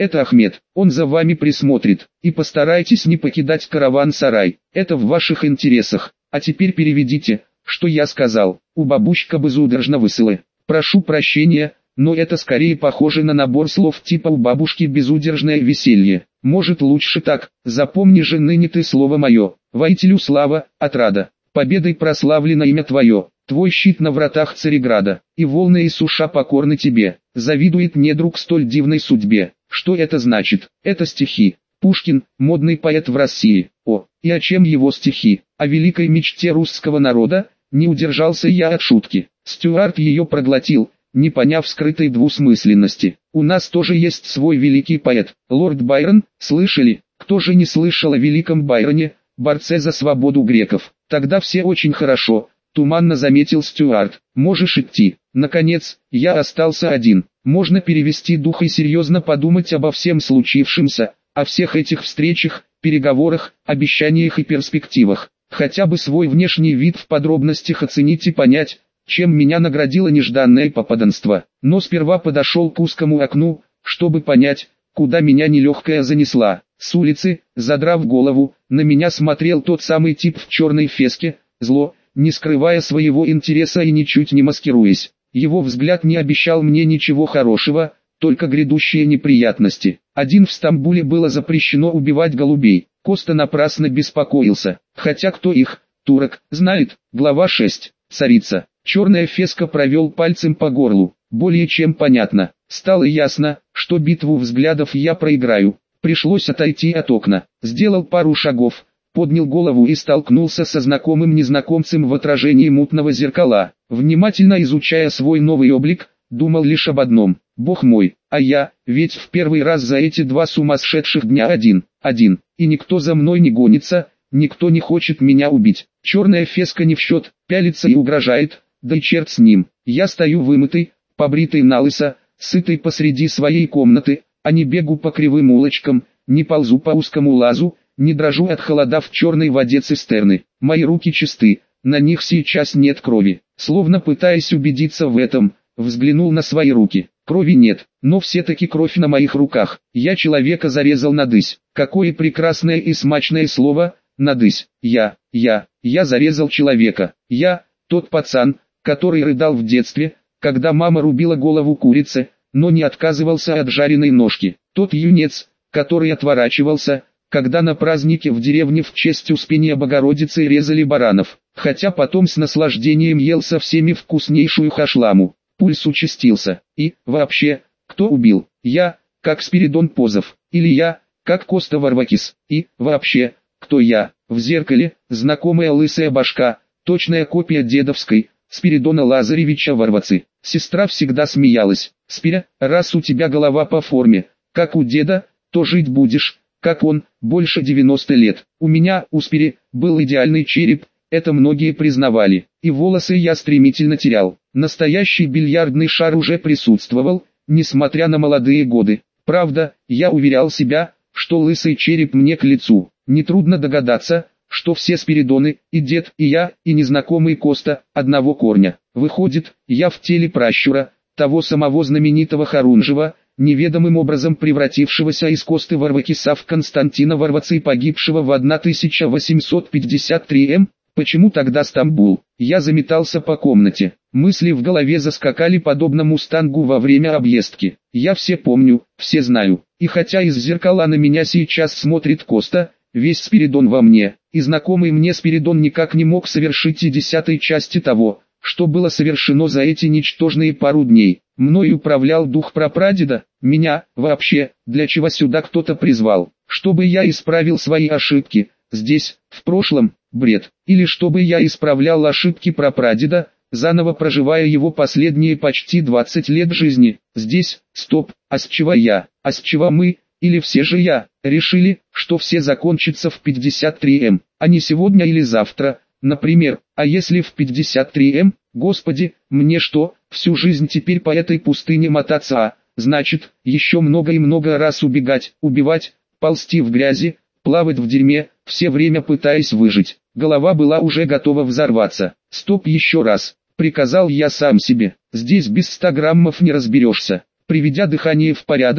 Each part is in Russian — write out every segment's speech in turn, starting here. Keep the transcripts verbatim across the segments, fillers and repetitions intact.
Это Ахмед, он за вами присмотрит. И постарайтесь не покидать караван-сарай, это в ваших интересах. А теперь переведите, что я сказал. У бабушка безудержно высылы. Прошу прощения, но это скорее похоже на набор слов типа «у бабушки безудержное веселье». Может лучше так, запомни же ныне ты слово мое, воителю слава, отрада. Победой прославлено имя твое, твой щит на вратах Цареграда, и волны и суша покорны тебе. Завидует недруг столь дивной судьбе. Что это значит? Это стихи. Пушкин, модный поэт в России. О, и о чем его стихи? О великой мечте русского народа? Не удержался я от шутки. Стюарт ее проглотил, не поняв скрытой двусмысленности. У нас тоже есть свой великий поэт, лорд Байрон, слышали? Кто же не слышал о великом Байроне, борце за свободу греков? Тогда все очень хорошо, туманно заметил Стюарт. Можешь идти. Наконец, я остался один. Можно перевести дух и серьезно подумать обо всем случившемся, о всех этих встречах, переговорах, обещаниях и перспективах. Хотя бы свой внешний вид в подробностях оценить и понять, чем меня наградило нежданное попаданство. Но сперва подошел к узкому окну, чтобы понять, куда меня нелегкая занесла. С улицы, задрав голову, на меня смотрел тот самый тип в черной феске, зло, не скрывая своего интереса и ничуть не маскируясь. Его взгляд не обещал мне ничего хорошего, только грядущие неприятности. Один в Стамбуле было запрещено убивать голубей. Коста напрасно беспокоился. Хотя кто их, турок, знает. Глава шесть. Царица. Черная феска провел пальцем по горлу. Более чем понятно. Стало ясно, что битву взглядов я проиграю. Пришлось отойти от окна. Сделал пару шагов, поднял голову и столкнулся со знакомым незнакомцем в отражении мутного зеркала. Внимательно изучая свой новый облик, думал лишь об одном. Бог мой, а я, ведь в первый раз за эти два сумасшедших дня один, один, и никто за мной не гонится, никто не хочет меня убить. Черная феска не в счет, пялится и угрожает, да и черт с ним. Я стою вымытый, побритый налысо, сытый посреди своей комнаты, а не бегу по кривым улочкам, не ползу по узкому лазу, не дрожу от холода в черной воде цистерны. Мои руки чисты, на них сейчас нет крови. Словно пытаясь убедиться в этом, взглянул на свои руки. Крови нет, но все-таки кровь на моих руках. Я человека зарезал надысь. Какое прекрасное и смачное слово, надысь. Я, я, я зарезал человека. Я, тот пацан, который рыдал в детстве, когда мама рубила голову курицы, но не отказывался от жареной ножки. Тот юнец, который отворачивался, когда на празднике в деревне в честь Успения Богородицы резали баранов, хотя потом с наслаждением ел со всеми вкуснейшую хашламу. Пульс участился. И, вообще, кто убил? Я, как Спиридон Позов, или я, как Коста Варвакис? И, вообще, кто я? В зеркале, знакомая лысая башка, точная копия дедовской, Спиридона Лазаревича Варвацы. Сестра всегда смеялась. Спиря, раз у тебя голова по форме, как у деда, то жить будешь, как он, больше девяноста лет. У меня, у Спири, был идеальный череп, это многие признавали, и волосы я стремительно терял. Настоящий бильярдный шар уже присутствовал, несмотря на молодые годы. Правда, я уверял себя, что лысый череп мне к лицу. Нетрудно догадаться, что все Спиридоны, и дед, и я, и незнакомый Коста, одного корня. Выходит, я в теле пращура, того самого знаменитого Харунжева, неведомым образом превратившегося из Косты Варвакиса в Константина Варвацы, погибшего в тысяча восемьсот пятьдесят третьем. Почему тогда Стамбул? Я заметался по комнате. Мысли в голове заскакали подобно мустангу во время объездки. Я все помню, все знаю. И хотя из зеркала на меня сейчас смотрит Коста, весь Спиридон во мне, и знакомый мне Спиридон никак не мог совершить и десятой части того, что было совершено за эти ничтожные пару дней. Мной управлял дух прапрадеда, меня, вообще, для чего сюда кто-то призвал, чтобы я исправил свои ошибки, здесь, в прошлом, бред, или чтобы я исправлял ошибки прапрадеда, заново проживая его последние почти двадцать лет жизни, здесь, стоп, а с чего я, а с чего мы, или все же я, решили, что все закончится в пятьдесят третьем, а не сегодня или завтра, например, а если в пятьдесят третьем, господи, мне что, всю жизнь теперь по этой пустыне мотаться, а, значит, еще много и много раз убегать, убивать, ползти в грязи, плавать в дерьме, все время пытаясь выжить. Голова была уже готова взорваться. Стоп еще раз, приказал я сам себе, здесь без ста граммов не разберешься. Приведя дыхание в порядок,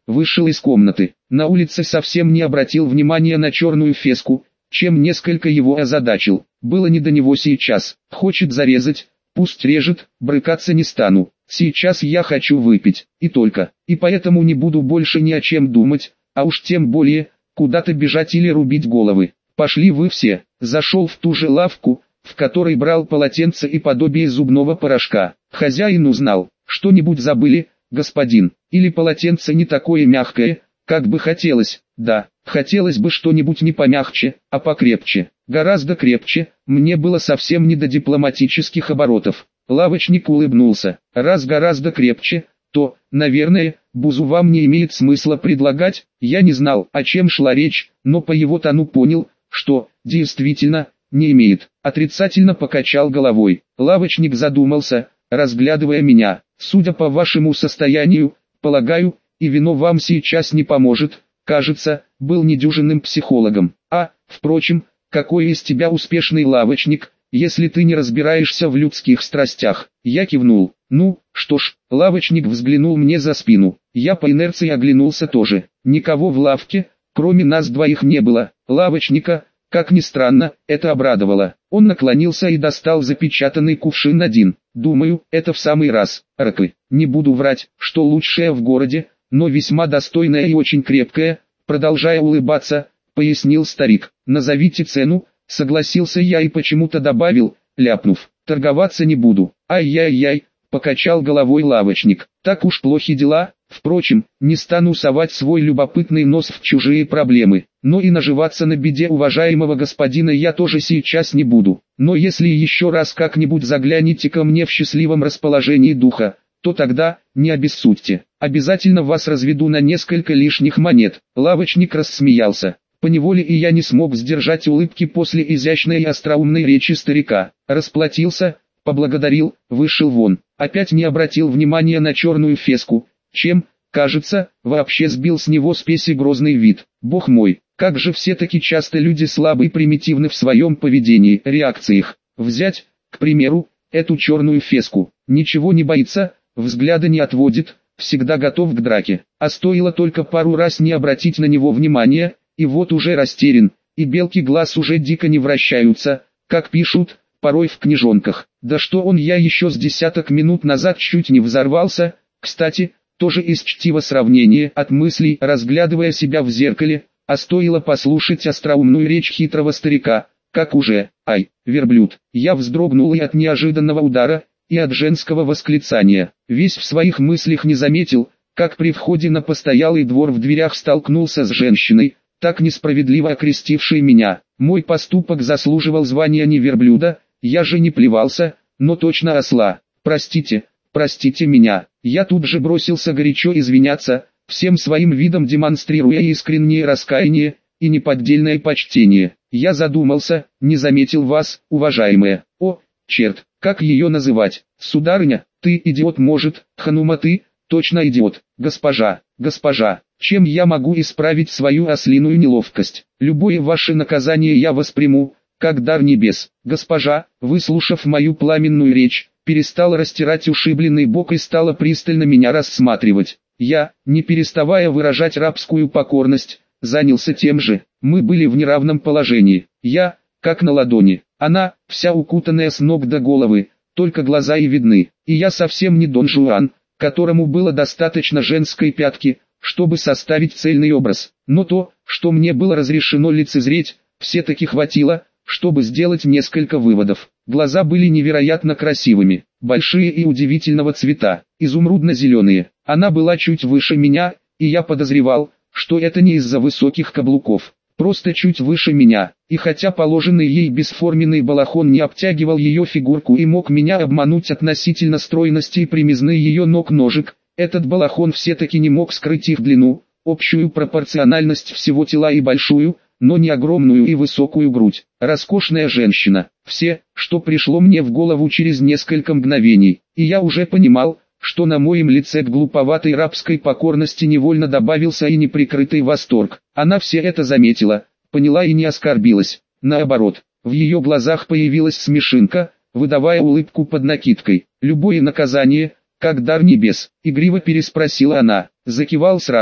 вышел из комнаты. На улице совсем не обратил внимания на черную феску, чем несколько его озадачил. Было не до него сейчас. Хочет зарезать, пусть режет, брыкаться не стану. Сейчас я хочу выпить, и только. И поэтому не буду больше ни о чем думать, а уж тем более, куда-то бежать или рубить головы. Пошли вы все. Зашел в ту же лавку, в которой брал полотенце и подобие зубного порошка. Хозяин узнал. Что-нибудь забыли, господин? Или полотенце не такое мягкое, как бы хотелось? Да, хотелось бы что-нибудь не помягче, а покрепче. Гораздо крепче. Мне было совсем не до дипломатических оборотов. Лавочник улыбнулся. Раз гораздо крепче, то, наверное, бузу вам не имеет смысла предлагать. Я не знал, о чем шла речь, но по его тону понял, что, действительно, не имеет. Отрицательно покачал головой. Лавочник задумался, разглядывая меня. Судя по вашему состоянию, полагаю, и вино вам сейчас не поможет. Кажется, был недюжинным психологом. А, впрочем, какой из тебя успешный лавочник, если ты не разбираешься в людских страстях? Я кивнул. Ну, что ж, лавочник взглянул мне за спину. Я по инерции оглянулся тоже. Никого в лавке, кроме нас двоих, не было. Лавочника, как ни странно, это обрадовало. Он наклонился и достал запечатанный кувшин один. Думаю, это в самый раз. Ракы. Не буду врать, что лучшее в городе, но весьма достойное и очень крепкое. Продолжая улыбаться, пояснил старик. Назовите цену, согласился я и почему-то добавил, ляпнув. Торговаться не буду. Ай-яй-яй, покачал головой лавочник. Так уж плохи дела. Впрочем, не стану совать свой любопытный нос в чужие проблемы. Но и наживаться на беде уважаемого господина я тоже сейчас не буду. Но если еще раз как-нибудь загляните ко мне в счастливом расположении духа, то тогда, не обессудьте, обязательно вас разведу на несколько лишних монет. Лавочник рассмеялся. Поневоле и я не смог сдержать улыбки после изящной и остроумной речи старика. Расплатился, поблагодарил, вышел вон. Опять не обратил внимания на черную феску, чем, кажется, вообще сбил с него спеси грозный вид. Бог мой, как же все-таки часто люди слабы и примитивны в своем поведении, реакциях. Взять, к примеру, эту черную феску. Ничего не боится, взгляда не отводит, всегда готов к драке. А стоило только пару раз не обратить на него внимания, и вот уже растерян, и белки глаз уже дико не вращаются, как пишут, порой в книжонках. Да что он, я еще с десяток минут назад чуть не взорвался. Кстати, тоже из чтива сравнения от мыслей, разглядывая себя в зеркале, а стоило послушать остроумную речь хитрого старика, как уже, ай, верблюд. Я вздрогнул и от неожиданного удара, и от женского восклицания. Весь в своих мыслях не заметил, как при входе на постоялый двор в дверях столкнулся с женщиной, так несправедливо окрестившей меня. Мой поступок заслуживал звания не верблюда, я же не плевался, но точно осла. Простите, простите меня. Я тут же бросился горячо извиняться, всем своим видом демонстрируя искреннее раскаяние и неподдельное почтение. Я задумался, не заметил вас, уважаемая. О, черт, как ее называть? Сударыня, ты идиот, может, Ханума, ты, точно идиот. Госпожа, госпожа, чем я могу исправить свою ослиную неловкость? Любое ваше наказание я восприму, как дар небес. Госпожа, выслушав мою пламенную речь, перестала растирать ушибленный бок и стала пристально меня рассматривать. Я, не переставая выражать рабскую покорность, занялся тем же. Мы были в неравном положении. Я, как на ладони, она, вся укутанная с ног до головы, только глаза и видны. И я совсем не Дон Жуан, которому было достаточно женской пятки, чтобы составить цельный образ. Но то, что мне было разрешено лицезреть, все-таки хватило, чтобы сделать несколько выводов. Глаза были невероятно красивыми, большие и удивительного цвета, изумрудно-зеленые. Она была чуть выше меня, и я подозревал, что это не из-за высоких каблуков, просто чуть выше меня. И хотя положенный ей бесформенный балахон не обтягивал ее фигурку и мог меня обмануть относительно стройности и примизны ее ног-ножек, этот балахон все-таки не мог скрыть их длину, общую пропорциональность всего тела и большую, но не огромную и высокую грудь. Роскошная женщина. Все, что пришло мне в голову через несколько мгновений, и я уже понимал, что на моем лице к глуповатой рабской покорности невольно добавился и неприкрытый восторг. Она все это заметила, поняла и не оскорбилась. Наоборот, в ее глазах появилась смешинка, выдавая улыбку под накидкой. «Любое наказание, как дар небес», — игриво переспросила она. Закивал сразу,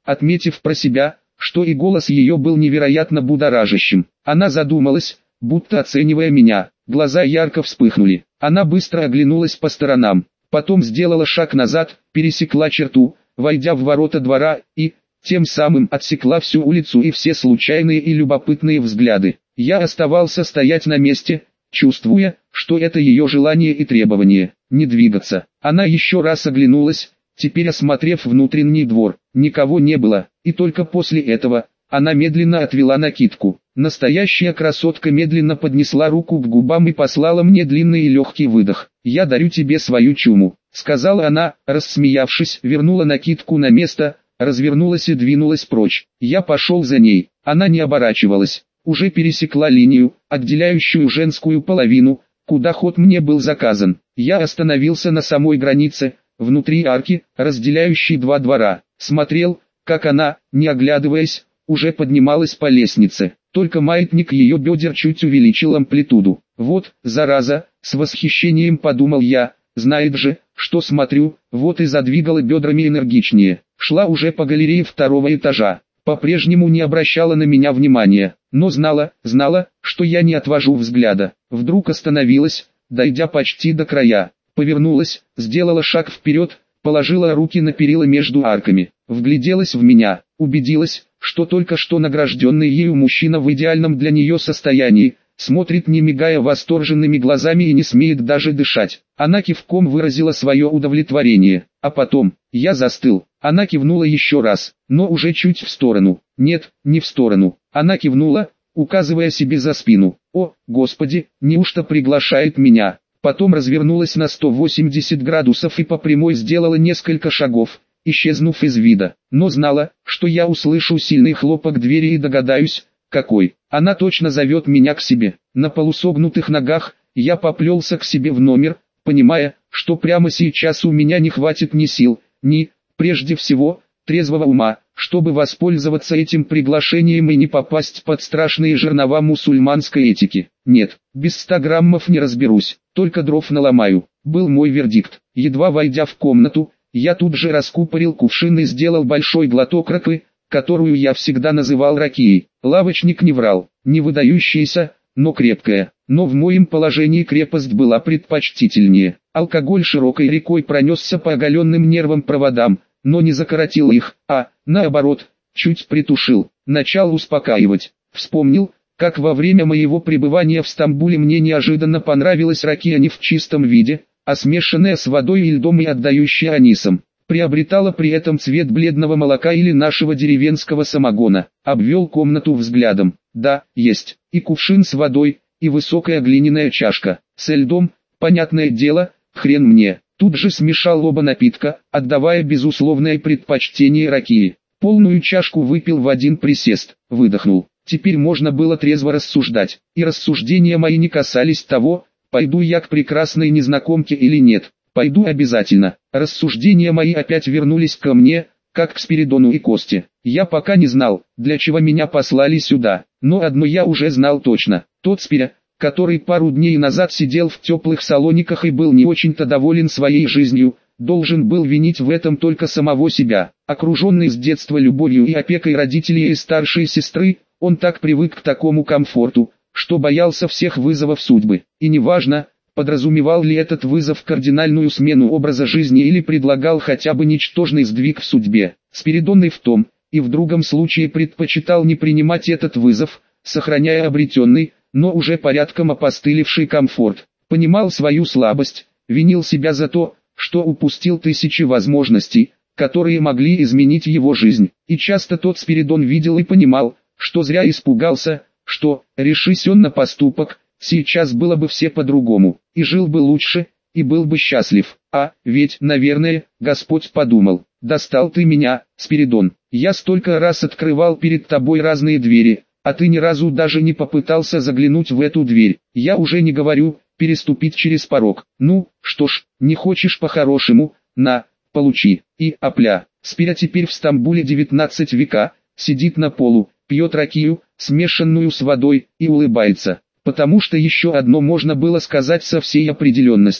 отметив про себя, что и голос ее был невероятно будоражащим. Она задумалась, будто оценивая меня. Глаза ярко вспыхнули. Она быстро оглянулась по сторонам. Потом сделала шаг назад, пересекла черту, войдя в ворота двора, и, тем самым отсекла всю улицу и все случайные и любопытные взгляды. Я оставался стоять на месте, чувствуя, что это ее желание и требование, не двигаться. Она еще раз оглянулась, теперь осмотрев внутренний двор. Никого не было, и только после этого она медленно отвела накидку. Настоящая красотка медленно поднесла руку к губам и послала мне длинный и легкий выдох. «Я дарю тебе свою чуму», — сказала она, рассмеявшись, вернула накидку на место, развернулась и двинулась прочь. Я пошел за ней. Она не оборачивалась, уже пересекла линию, отделяющую женскую половину, куда ход мне был заказан. Я остановился на самой границе, внутри арки, разделяющей два двора. Смотрел, как она, не оглядываясь, уже поднималась по лестнице. Только маятник ее бедер чуть увеличил амплитуду. Вот, зараза, с восхищением подумал я, знает же, что смотрю, вот и задвигала бедрами энергичнее. Шла уже по галерее второго этажа, по-прежнему не обращала на меня внимания, но знала, знала, что я не отвожу взгляда. Вдруг остановилась, дойдя почти до края, повернулась, сделала шаг вперед, положила руки на перила между арками, вгляделась в меня, убедилась, что только что награжденный ею мужчина в идеальном для нее состоянии, смотрит не мигая восторженными глазами и не смеет даже дышать. Она кивком выразила свое удовлетворение, а потом, я застыл. Она кивнула еще раз, но уже чуть в сторону. Нет, не в сторону. Она кивнула, указывая себе за спину. О, Господи, неужто приглашает меня? Потом развернулась на сто восемьдесят градусов и по прямой сделала несколько шагов, исчезнув из вида. Но знала, что я услышу сильный хлопок двери и догадаюсь, какой. Она точно зовет меня к себе. На полусогнутых ногах я поплелся к себе в номер, понимая, что прямо сейчас у меня не хватит ни сил, ни, прежде всего, трезвого ума, чтобы воспользоваться этим приглашением и не попасть под страшные жернова мусульманской этики. Нет, без ста граммов не разберусь, только дров наломаю, был мой вердикт. Едва войдя в комнату, я тут же раскупорил кувшин и сделал большой глоток ракы, которую я всегда называл ракией. Лавочник не врал, не выдающаяся, но крепкая. Но в моем положении крепость была предпочтительнее. Алкоголь широкой рекой пронесся по оголенным нервам проводам, но не закоротил их, а, наоборот, чуть притушил. Начал успокаивать. Вспомнил, как во время моего пребывания в Стамбуле мне неожиданно понравилась ракия не в чистом виде, а смешанная с водой и льдом и отдающая анисом. Приобретала при этом цвет бледного молока или нашего деревенского самогона. Обвел комнату взглядом. Да, есть. И кувшин с водой, и высокая глиняная чашка. С льдом, понятное дело, хрен мне. Тут же смешал оба напитка, отдавая безусловное предпочтение ракии. Полную чашку выпил в один присест, выдохнул. Теперь можно было трезво рассуждать. И рассуждения мои не касались того, пойду я к прекрасной незнакомке или нет. Пойду обязательно. Рассуждения мои опять вернулись ко мне, как к Спиридону и Косте. Я пока не знал, для чего меня послали сюда, но одно я уже знал точно. Тот Спиря, который пару дней назад сидел в теплых салониках и был не очень-то доволен своей жизнью, должен был винить в этом только самого себя. Окруженный с детства любовью и опекой родителей и старшей сестры, он так привык к такому комфорту, что боялся всех вызовов судьбы. И неважно, подразумевал ли этот вызов кардинальную смену образа жизни или предлагал хотя бы ничтожный сдвиг в судьбе. Спиридон и в том, и в другом случае предпочитал не принимать этот вызов, сохраняя обретенный, но уже порядком опостылевший комфорт. Понимал свою слабость, винил себя за то, что упустил тысячи возможностей, которые могли изменить его жизнь. И часто тот Спиридон видел и понимал, что зря испугался, что, решись он на поступок, сейчас было бы все по-другому, и жил бы лучше, и был бы счастлив. А, ведь, наверное, Господь подумал, достал ты меня, Спиридон, я столько раз открывал перед тобой разные двери, а ты ни разу даже не попытался заглянуть в эту дверь. Я уже не говорю, переступить через порог. Ну, что ж, не хочешь по-хорошему, на, получи. И, опля, Спиря теперь в Стамбуле девятнадцать века, сидит на полу, пьет ракию, смешанную с водой, и улыбается. Потому что еще одно можно было сказать со всей определенностью.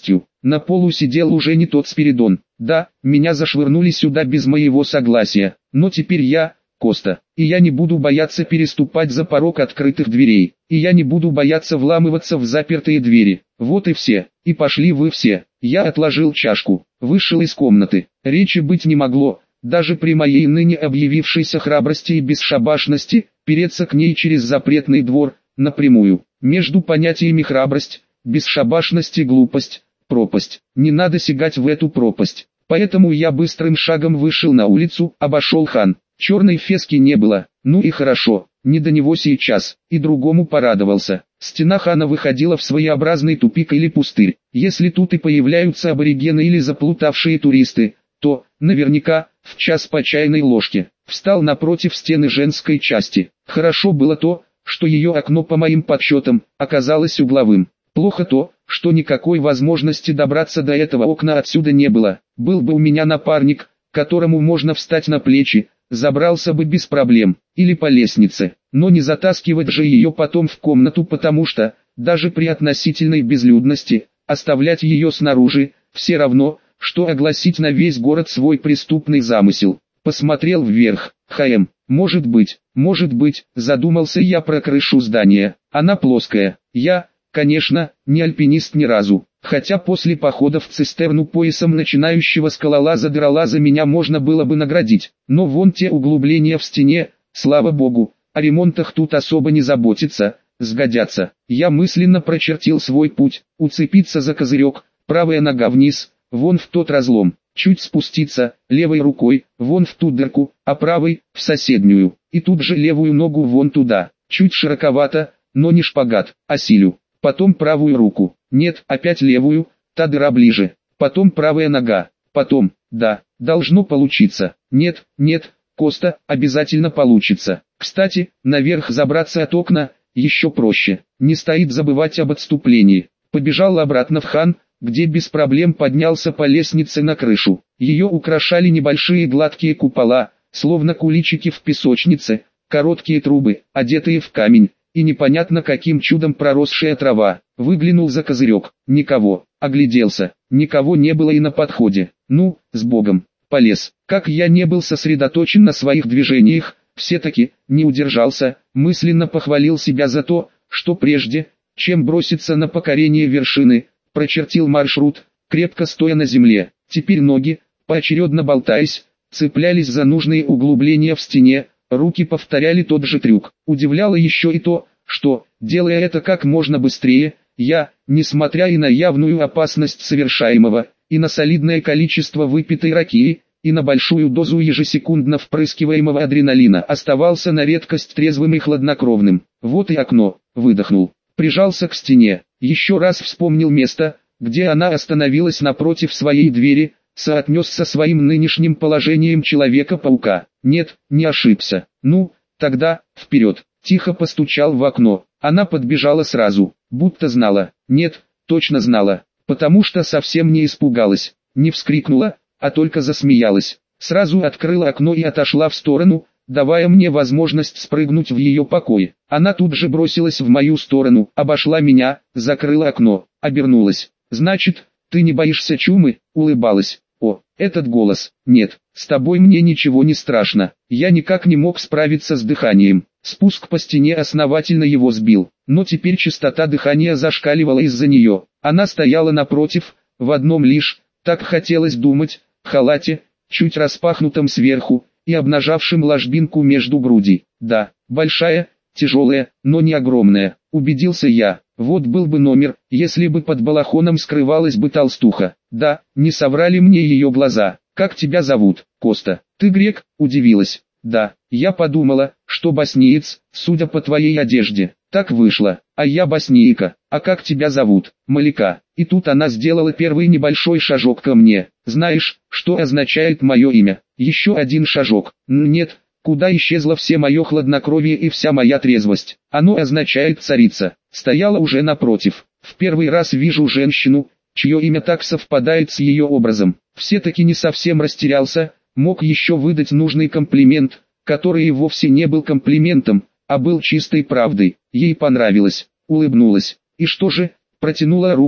На полу сидел уже не тот Спиридон. Да, меня зашвырнули сюда без моего согласия, но теперь я, Коста, и я не буду бояться переступать за порог открытых дверей, и я не буду бояться вламываться в запертые двери. Вот и все, и пошли вы все. Я отложил чашку, вышел из комнаты. Речи быть не могло, даже при моей ныне объявившейся храбрости и бесшабашности, переться к ней через запретный двор, напрямую. Между понятиями храбрость, бесшабашность и глупость, пропасть. Не надо сигать в эту пропасть. Поэтому я быстрым шагом вышел на улицу, обошел хан. Черной фески не было, ну и хорошо, не до него сейчас, и другому порадовался. Стена хана выходила в своеобразный тупик или пустырь. Если тут и появляются аборигены или заплутавшие туристы, то, наверняка, в час по чайной ложке. Встал напротив стены женской части. Хорошо было то, что ее окно по моим подсчетам, оказалось угловым. Плохо то, что никакой возможности добраться до этого окна отсюда не было. Был бы у меня напарник, которому можно встать на плечи, забрался бы без проблем, или по лестнице, но не затаскивать же ее потом в комнату, потому что, даже при относительной безлюдности, оставлять ее снаружи, все равно, что огласить на весь город свой преступный замысел. Посмотрел вверх, хм, может быть, может быть, задумался я про крышу здания, она плоская, я, конечно, не альпинист ни разу. Хотя после похода в цистерну поясом начинающего скалолаза-дыролаза меня можно было бы наградить, но вон те углубления в стене, слава богу, о ремонтах тут особо не заботиться, сгодятся. Я мысленно прочертил свой путь, уцепиться за козырек, правая нога вниз, вон в тот разлом, чуть спуститься, левой рукой, вон в ту дырку, а правой, в соседнюю, и тут же левую ногу вон туда, чуть широковато, но не шпагат, а силю. Потом правую руку, нет, опять левую, та дыра ближе, потом правая нога, потом, да, должно получиться, нет, нет, Коста, обязательно получится. Кстати, наверх забраться от окна, еще проще, не стоит забывать об отступлении. Побежал обратно в хан, где без проблем поднялся по лестнице на крышу. Ее украшали небольшие гладкие купола, словно куличики в песочнице, короткие трубы, одетые в камень, и непонятно каким чудом проросшая трава. Выглянул за козырек, никого, огляделся, никого не было и на подходе. Ну, с Богом, полез. Как я не был сосредоточен на своих движениях, все-таки, не удержался, мысленно похвалил себя за то, что прежде, чем броситься на покорение вершины, прочертил маршрут, крепко стоя на земле. Теперь ноги, поочередно болтаясь, цеплялись за нужные углубления в стене, руки повторяли тот же трюк. Удивляло еще и то, что, делая это как можно быстрее, я, несмотря и на явную опасность совершаемого, и на солидное количество выпитой ракии, и на большую дозу ежесекундно впрыскиваемого адреналина, оставался на редкость трезвым и хладнокровным. Вот и окно, выдохнул, прижался к стене, еще раз вспомнил место, где она остановилась напротив своей двери, соотнес со своим нынешним положением Человека-паука. Нет, не ошибся. Ну, тогда, вперед. Тихо постучал в окно. Она подбежала сразу, будто знала. Нет, точно знала, потому что совсем не испугалась, не вскрикнула, а только засмеялась. Сразу открыла окно и отошла в сторону, давая мне возможность спрыгнуть в ее покой. Она тут же бросилась в мою сторону, обошла меня, закрыла окно, обернулась. «Значит, ты не боишься чумы?» — улыбалась. «О, этот голос! Нет, с тобой мне ничего не страшно». Я никак не мог справиться с дыханием. Спуск по стене основательно его сбил, но теперь частота дыхания зашкаливала из-за нее. Она стояла напротив, в одном лишь, так хотелось думать, халате, чуть распахнутом сверху, и обнажавшим ложбинку между грудей. Да, большая, тяжелая, но не огромная, убедился я. Вот был бы номер, если бы под балахоном скрывалась бы толстуха. Да, не соврали мне ее глаза. «Как тебя зовут, Коста? Ты грек?» – удивилась. «Да, я подумала, что боснеец, судя по твоей одежде. Так вышло, а я боснейка. А как тебя зовут?» «Малика». И тут она сделала первый небольшой шажок ко мне. «Знаешь, что означает мое имя?» Еще один шажок. «Нет». Куда исчезло все мое хладнокровие и вся моя трезвость? Оно означает царица. Стояла уже напротив. В первый раз вижу женщину, чье имя так совпадает с ее образом. Все-таки не совсем растерялся, мог еще выдать нужный комплимент, который и вовсе не был комплиментом, а был чистой правдой. Ей понравилось, улыбнулась. И что же? Протянула руку,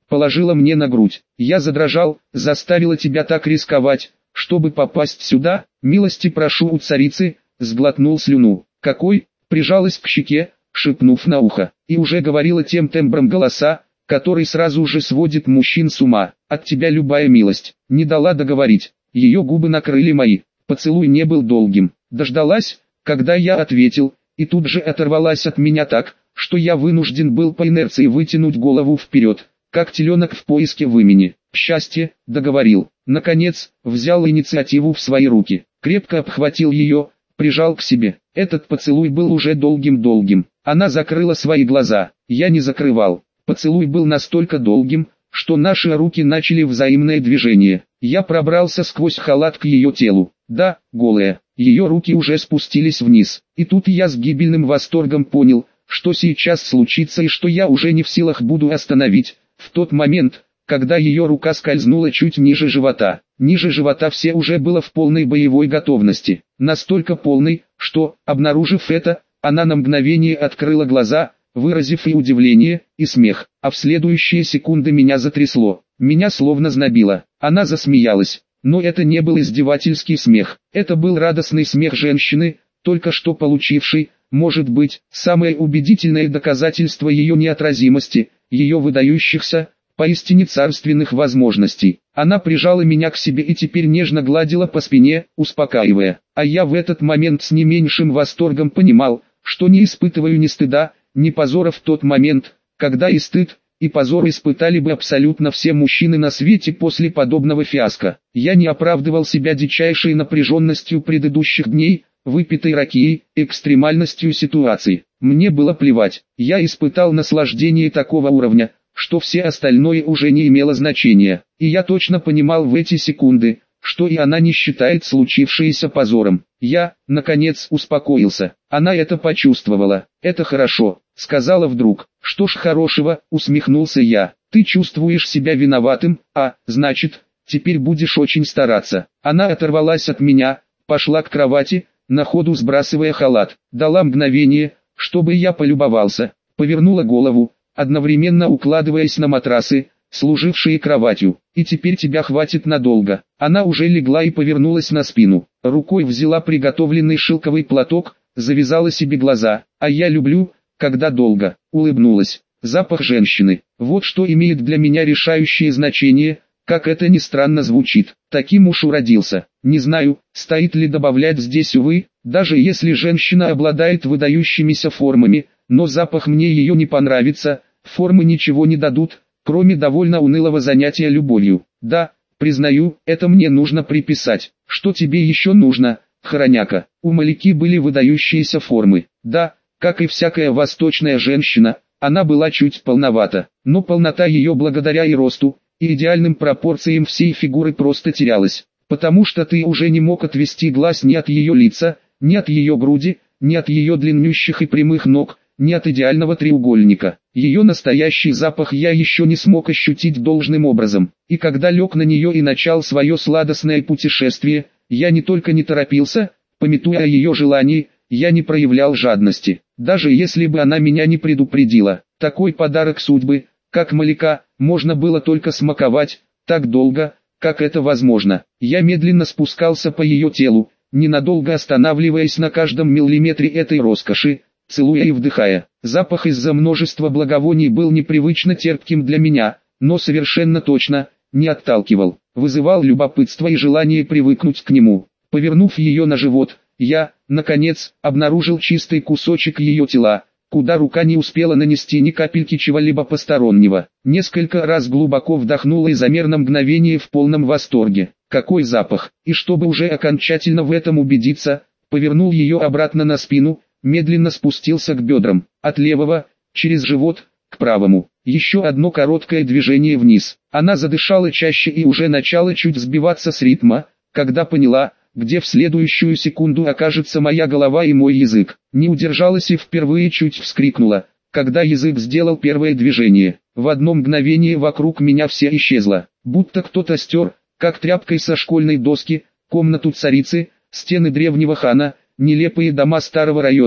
положила мне на грудь. Я задрожал, заставила тебя так рисковать, чтобы попасть сюда, милости прошу у царицы, сглотнул слюну. Какой? Прижалась к щеке, шепнув на ухо, и уже говорила тем тембром голоса, который сразу же сводит мужчин с ума. От тебя любая милость. Не дала договорить. Ее губы накрыли мои. Поцелуй не был долгим. Дождалась, когда я ответил, и тут же оторвалась от меня так, что я вынужден был по инерции вытянуть голову вперед, как теленок в поиске вымени. Счастье, договорил. Наконец, взял инициативу в свои руки, крепко обхватил ее, прижал к себе. Этот поцелуй был уже долгим-долгим. Она закрыла свои глаза, я не закрывал. Поцелуй был настолько долгим, что наши руки начали взаимное движение. Я пробрался сквозь халат к ее телу. Да, голая. Ее руки уже спустились вниз. И тут я с гибельным восторгом понял, что сейчас случится и что я уже не в силах буду остановить. В тот момент, когда ее рука скользнула чуть ниже живота. Ниже живота все уже было в полной боевой готовности. Настолько полной, что, обнаружив это, она на мгновение открыла глаза, выразив и удивление, и смех, а в следующие секунды меня затрясло, меня словно знобило. Она засмеялась, но это не был издевательский смех, это был радостный смех женщины, только что получившей, может быть, самое убедительное доказательство ее неотразимости, ее выдающихся, поистине царственных возможностей. Она прижала меня к себе и теперь нежно гладила по спине, успокаивая, а я в этот момент с не меньшим восторгом понимал, что не испытываю ни стыда, ни позора в тот момент, когда и стыд, и позор испытали бы абсолютно все мужчины на свете после подобного фиаско. Я не оправдывал себя дичайшей напряженностью предыдущих дней, выпитой ракией, экстремальностью ситуации. Мне было плевать, я испытал наслаждение такого уровня, что все остальное уже не имело значения, и я точно понимал в эти секунды, что и она не считает случившееся позором. Я, наконец, успокоился. Она это почувствовала. «Это хорошо», — сказала вдруг. «Что ж хорошего», — усмехнулся я. «Ты чувствуешь себя виноватым, а, значит, теперь будешь очень стараться». Она оторвалась от меня, пошла к кровати, на ходу сбрасывая халат. Дала мгновение, чтобы я полюбовался. Повернула голову, одновременно укладываясь на матрасы, служившие кроватью. «И теперь тебя хватит надолго». Она уже легла и повернулась на спину. Рукой взяла приготовленный шелковый платок, завязала себе глаза. «А я люблю, когда долго», улыбнулась. Запах женщины. Вот что имеет для меня решающее значение, как это ни странно звучит. Таким уж уродился. Не знаю, стоит ли добавлять здесь увы, даже если женщина обладает выдающимися формами, но запах мне ее не понравится, формы ничего не дадут, кроме довольно унылого занятия любовью. Да, признаю, это мне нужно приписать. Что тебе еще нужно, хороняка? У Малики были выдающиеся формы. Да, как и всякая восточная женщина, она была чуть полновата, но полнота ее благодаря и росту, и идеальным пропорциям всей фигуры просто терялась, потому что ты уже не мог отвести глаз ни от ее лица, ни от ее груди, ни от ее длиннющих и прямых ног, ни от идеального треугольника. Ее настоящий запах я еще не смог ощутить должным образом, и когда лег на нее и начал свое сладостное путешествие, я не только не торопился, памятуя о ее желании, я не проявлял жадности, даже если бы она меня не предупредила. Такой подарок судьбы, как Малика, можно было только смаковать, так долго, как это возможно. Я медленно спускался по ее телу, ненадолго останавливаясь на каждом миллиметре этой роскоши, целуя и вдыхая. Запах из-за множества благовоний был непривычно терпким для меня, но совершенно точно не отталкивал, вызывал любопытство и желание привыкнуть к нему. Повернув ее на живот, я, наконец, обнаружил чистый кусочек ее тела, куда рука не успела нанести ни капельки чего-либо постороннего. Несколько раз глубоко вдохнул и замер на мгновение в полном восторге. Какой запах! И чтобы уже окончательно в этом убедиться, повернул ее обратно на спину, медленно спустился к бедрам, от левого, через живот, к правому. Еще одно короткое движение вниз. Она задышала чаще и уже начала чуть сбиваться с ритма, когда поняла, где в следующую секунду окажется моя голова и мой язык. Не удержалась и впервые чуть вскрикнула, когда язык сделал первое движение. В одно мгновение вокруг меня все исчезло, будто кто-то стер, как тряпкой со школьной доски, комнату царицы, стены древнего хана, нелепые дома старого района,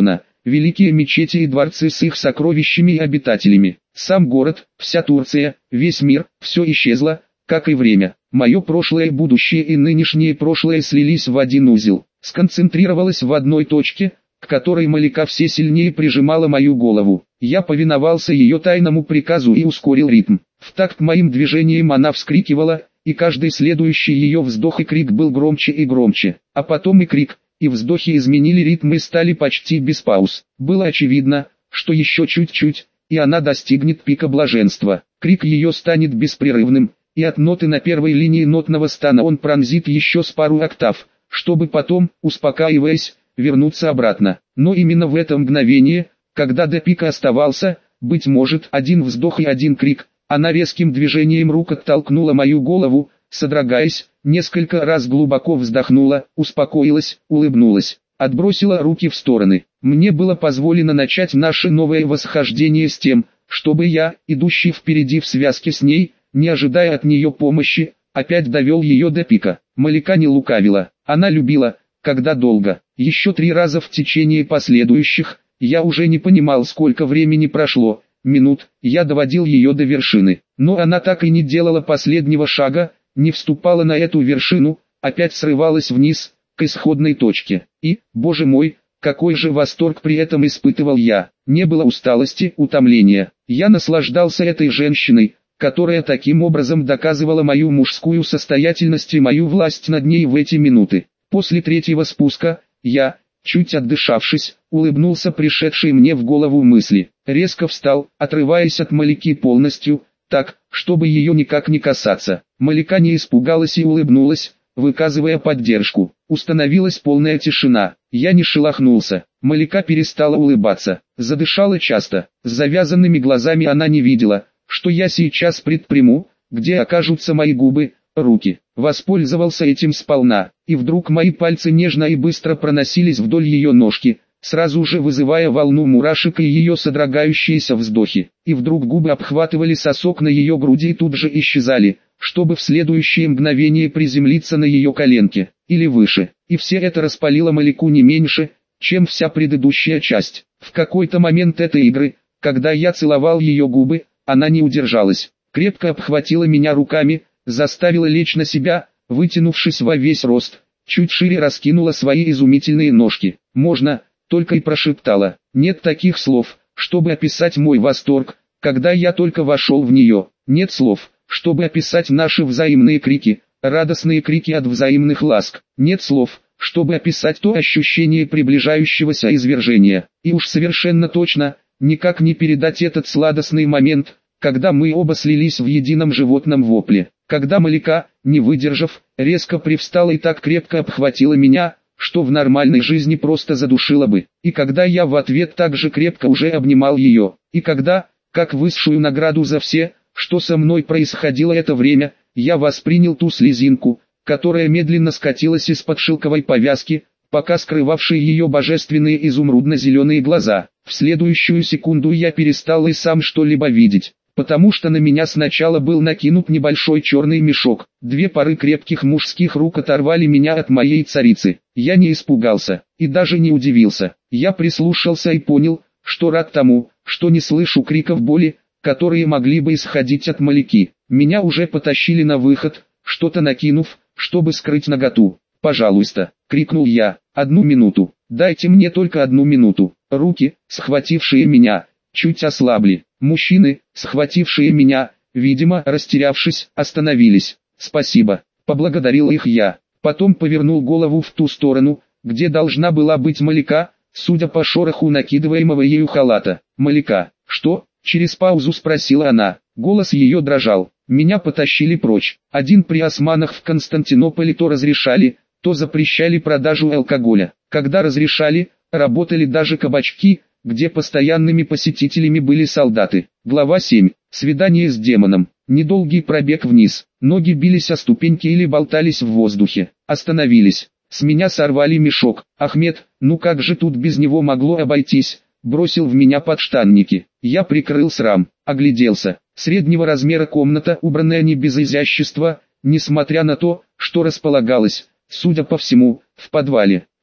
великие мечети и дворцы с их сокровищами и обитателями. Сам город, вся Турция, весь мир, все исчезло, как и время. Мое прошлое, будущее и нынешнее прошлое слились в один узел, сконцентрировалось в одной точке, к которой Малика все сильнее прижимала мою голову. Я повиновался ее тайному приказу и ускорил ритм. В такт моим движениям она вскрикивала, и каждый следующий ее вздох и крик был громче и громче. А потом и крик, и вздохи изменили ритм и стали почти без пауз. Было очевидно, что еще чуть-чуть, и она достигнет пика блаженства. Крик ее станет беспрерывным, и от ноты на первой линии нотного стана он пронзит еще с пару октав, чтобы потом, успокаиваясь, вернуться обратно. Но именно в это мгновение, когда до пика оставался, быть может, один вздох и один крик, она резким движением рук оттолкнула мою голову, содрогаясь, несколько раз глубоко вздохнула, успокоилась, улыбнулась, отбросила руки в стороны. Мне было позволено начать наше новое восхождение с тем, чтобы я, идущий впереди в связке с ней, не ожидая от нее помощи, опять довел ее до пика. Малика не лукавила, она любила, когда долго. Еще три раза в течение последующих, я уже не понимал, сколько времени прошло, минут, я доводил ее до вершины. Но она так и не делала последнего шага, не вступала на эту вершину, опять срывалась вниз, к исходной точке. И, боже мой, какой же восторг при этом испытывал я. Не было усталости, утомления. Я наслаждался этой женщиной, которая таким образом доказывала мою мужскую состоятельность и мою власть над ней в эти минуты. После третьего спуска, я, чуть отдышавшись, улыбнулся пришедшей мне в голову мысли. Резко встал, отрываясь от Малики полностью, так, чтобы ее никак не касаться. Малика не испугалась и улыбнулась, выказывая поддержку. Установилась полная тишина. Я не шелохнулся. Малика перестала улыбаться, задышала часто. С завязанными глазами она не видела, что я сейчас предприму, где окажутся мои губы, руки. Воспользовался этим сполна, и вдруг мои пальцы нежно и быстро проносились вдоль ее ножки, сразу же вызывая волну мурашек и ее содрогающиеся вздохи. И вдруг губы обхватывали сосок на ее груди и тут же исчезали, чтобы в следующее мгновение приземлиться на ее коленке, или выше. И все это распалило Малику не меньше, чем вся предыдущая часть. В какой-то момент этой игры, когда я целовал ее губы, она не удержалась, крепко обхватила меня руками, заставила лечь на себя, вытянувшись во весь рост, чуть шире раскинула свои изумительные ножки. «Можно», только и прошептала. Нет таких слов, чтобы описать мой восторг, когда я только вошел в нее. Нет слов, чтобы описать наши взаимные крики, радостные крики от взаимных ласк. Нет слов, чтобы описать то ощущение приближающегося извержения. И уж совершенно точно, никак не передать этот сладостный момент, когда мы оба слились в едином животном вопле. Когда Малика, не выдержав, резко привстала и так крепко обхватила меня, что в нормальной жизни просто задушила бы. И когда я в ответ так же крепко уже обнимал ее. И когда, как высшую награду за все, что со мной происходило это время, я воспринял ту слезинку, которая медленно скатилась из-под шелковой повязки, пока скрывавшие ее божественные изумрудно-зеленые глаза. В следующую секунду я перестал и сам что-либо видеть, потому что на меня сначала был накинут небольшой черный мешок. Две пары крепких мужских рук оторвали меня от моей царицы. Я не испугался, и даже не удивился. Я прислушался и понял, что рад тому, что не слышу криков боли, которые могли бы исходить от Малики. Меня уже потащили на выход, что-то накинув, чтобы скрыть наготу. «Пожалуйста», — крикнул я, — «одну минуту, дайте мне только одну минуту». Руки, схватившие меня, чуть ослабли. Мужчины, схватившие меня, видимо, растерявшись, остановились. «Спасибо», — поблагодарил их я. Потом повернул голову в ту сторону, где должна была быть Малика, судя по шороху накидываемого ею халата. «Малика, что?» — через паузу спросила она. Голос ее дрожал. Меня потащили прочь. Один при османах в Константинополе то разрешали, то запрещали продажу алкоголя. Когда разрешали, работали даже кабачки, где постоянными посетителями были солдаты. Глава семь. Свидание с демоном. Недолгий пробег вниз. Ноги бились о ступеньки или болтались в воздухе. Остановились. С меня сорвали мешок. Ахмед, ну как же тут без него могло обойтись? Бросил в меня подштанники. Я прикрыл срам, огляделся. Среднего размера комната, убранная не без изящества, несмотря на то, что располагалась, судя по всему, в подвале.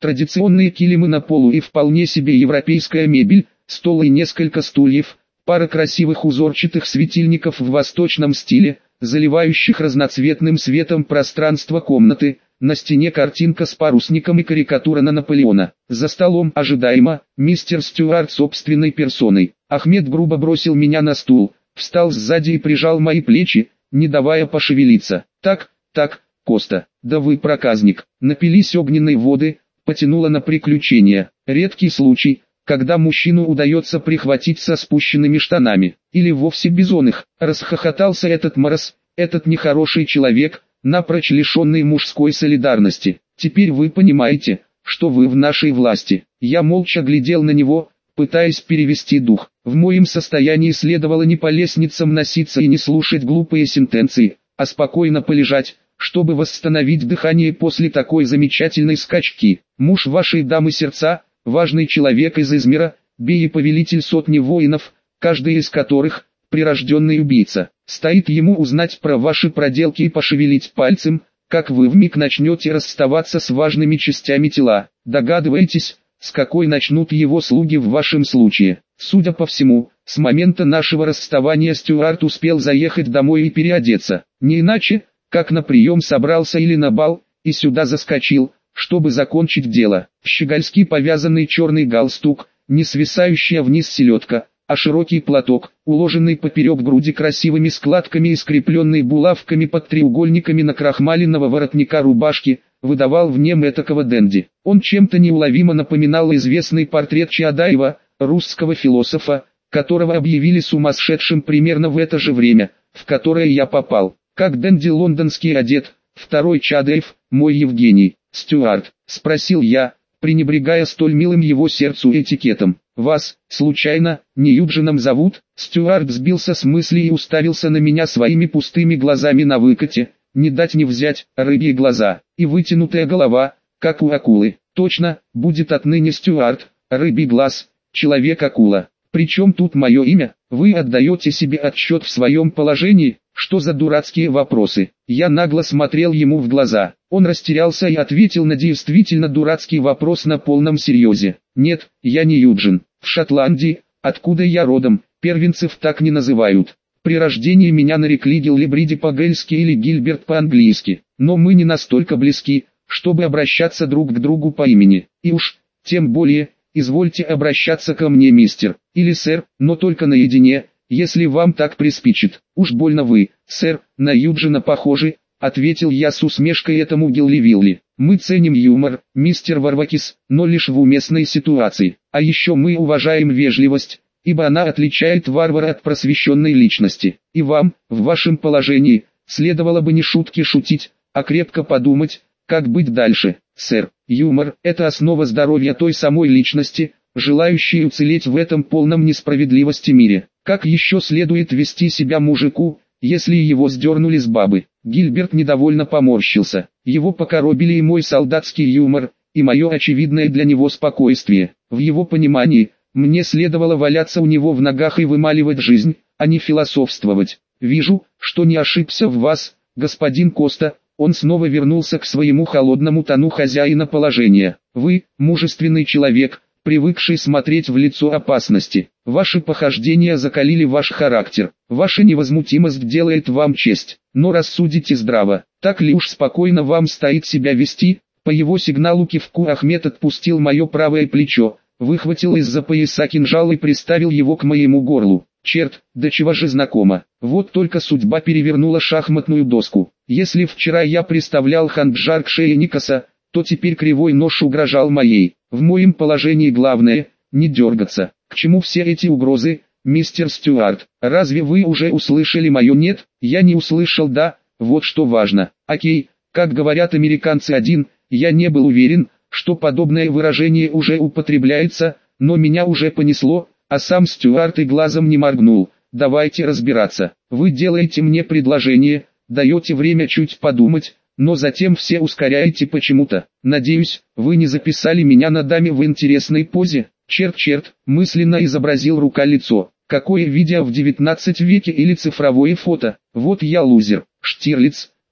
Традиционные килимы на полу и вполне себе европейская мебель, стол и несколько стульев, пара красивых узорчатых светильников в восточном стиле, заливающих разноцветным светом пространство комнаты, на стене картинка с парусником и карикатура на Наполеона. За столом ожидаемо, мистер Стюарт собственной персоной. Ахмед грубо бросил меня на стул, встал сзади и прижал мои плечи, не давая пошевелиться. Так, так, Коста, да вы проказник. Напились огненной воды, потянуло на приключения. Редкий случай, когда мужчину удается прихватить со спущенными штанами, или вовсе без оных. Расхохотался этот мороз, этот нехороший человек, напрочь лишенный мужской солидарности. Теперь вы понимаете, что вы в нашей власти. Я молча глядел на него, пытаясь перевести дух. В моем состоянии следовало не по лестницам носиться и не слушать глупые сентенции, а спокойно полежать, чтобы восстановить дыхание после такой замечательной скачки. Муж вашей дамы сердца, важный человек из Измира, бей и повелитель сотни воинов, каждый из которых – прирожденный убийца. Стоит ему узнать про ваши проделки и пошевелить пальцем, как вы вмиг начнете расставаться с важными частями тела. Догадываетесь, с какой начнут его слуги в вашем случае? Судя по всему, с момента нашего расставания Стюарт успел заехать домой и переодеться. Не иначе, как на прием собрался или на бал, и сюда заскочил, чтобы закончить дело. Щегольски повязанный черный галстук, не свисающая вниз селедка, а широкий платок, уложенный поперек груди красивыми складками и скрепленный булавками под треугольниками накрахмаленного воротника рубашки, выдавал в нем этакого денди. Он чем-то неуловимо напоминал известный портрет Чаадаева, русского философа, которого объявили сумасшедшим примерно в это же время, в которое я попал. Как денди лондонский одет, второй Чаадаев, мой Евгений. Стюарт, спросил я, пренебрегая столь милым его сердцу этикетом. Вас, случайно, не Юджином зовут? Стюарт сбился с мысли и уставился на меня своими пустыми глазами на выкате, не дать не взять, рыбьи глаза, и вытянутая голова, как у акулы. Точно, будет отныне Стюарт, рыбий глаз, человек-акула. Причем тут мое имя? Вы отдаете себе отчет в своем положении? Что за дурацкие вопросы? Я нагло смотрел ему в глаза. Он растерялся и ответил на действительно дурацкий вопрос на полном серьезе. Нет, я не Юджин. В Шотландии, откуда я родом, первенцев так не называют. При рождении меня нарекли Гиллибриди по-гельски или Гильберт по-английски. Но мы не настолько близки, чтобы обращаться друг к другу по имени. И уж, тем более, извольте обращаться ко мне, мистер, или сэр, но только наедине, если вам так приспичит. Уж больно вы, сэр, на Юджина похожи, ответил я с усмешкой этому Гилли-Вилли. Мы ценим юмор, мистер Варвакис, но лишь в уместной ситуации. А еще мы уважаем вежливость, ибо она отличает варвара от просвещенной личности. И вам, в вашем положении, следовало бы не шутки шутить, а крепко подумать, как быть дальше. Сэр, юмор – это основа здоровья той самой личности, желающей уцелеть в этом полном несправедливости мире. Как еще следует вести себя мужику, если его сдернули с бабы? Гильберт недовольно поморщился. Его покоробили и мой солдатский юмор, и мое очевидное для него спокойствие. В его понимании, мне следовало валяться у него в ногах и вымаливать жизнь, а не философствовать. Вижу, что не ошибся в вас, господин Коста. Он снова вернулся к своему холодному тону хозяина положения. Вы, мужественный человек, привыкший смотреть в лицо опасности. Ваши похождения закалили ваш характер. Ваша невозмутимость делает вам честь. Но рассудите здраво, так ли уж спокойно вам стоит себя вести? По его сигналу кивку Ахмед отпустил мое правое плечо, выхватил из-за пояса кинжал и приставил его к моему горлу. Черт, да чего же знакомо. Вот только судьба перевернула шахматную доску. Если вчера я приставлял ханджар к шее Никаса, то теперь кривой нож угрожал моей. В моем положении главное – не дергаться. К чему все эти угрозы, мистер Стюарт? Разве вы уже услышали мое «нет»? Я не услышал «да», вот что важно. Окей, как говорят американцы один, я не был уверен, что подобное выражение уже употребляется, но меня уже понесло, а сам Стюарт и глазом не моргнул. Давайте разбираться. Вы делаете мне предложение, даете время чуть подумать, но затем все ускоряете почему-то. Надеюсь, вы не записали меня на даме в интересной позе. Черт-черт, мысленно изобразил рука-лицо. Какое видео в девятнадцатом веке или цифровое фото? Вот я лузер. Штирлиц,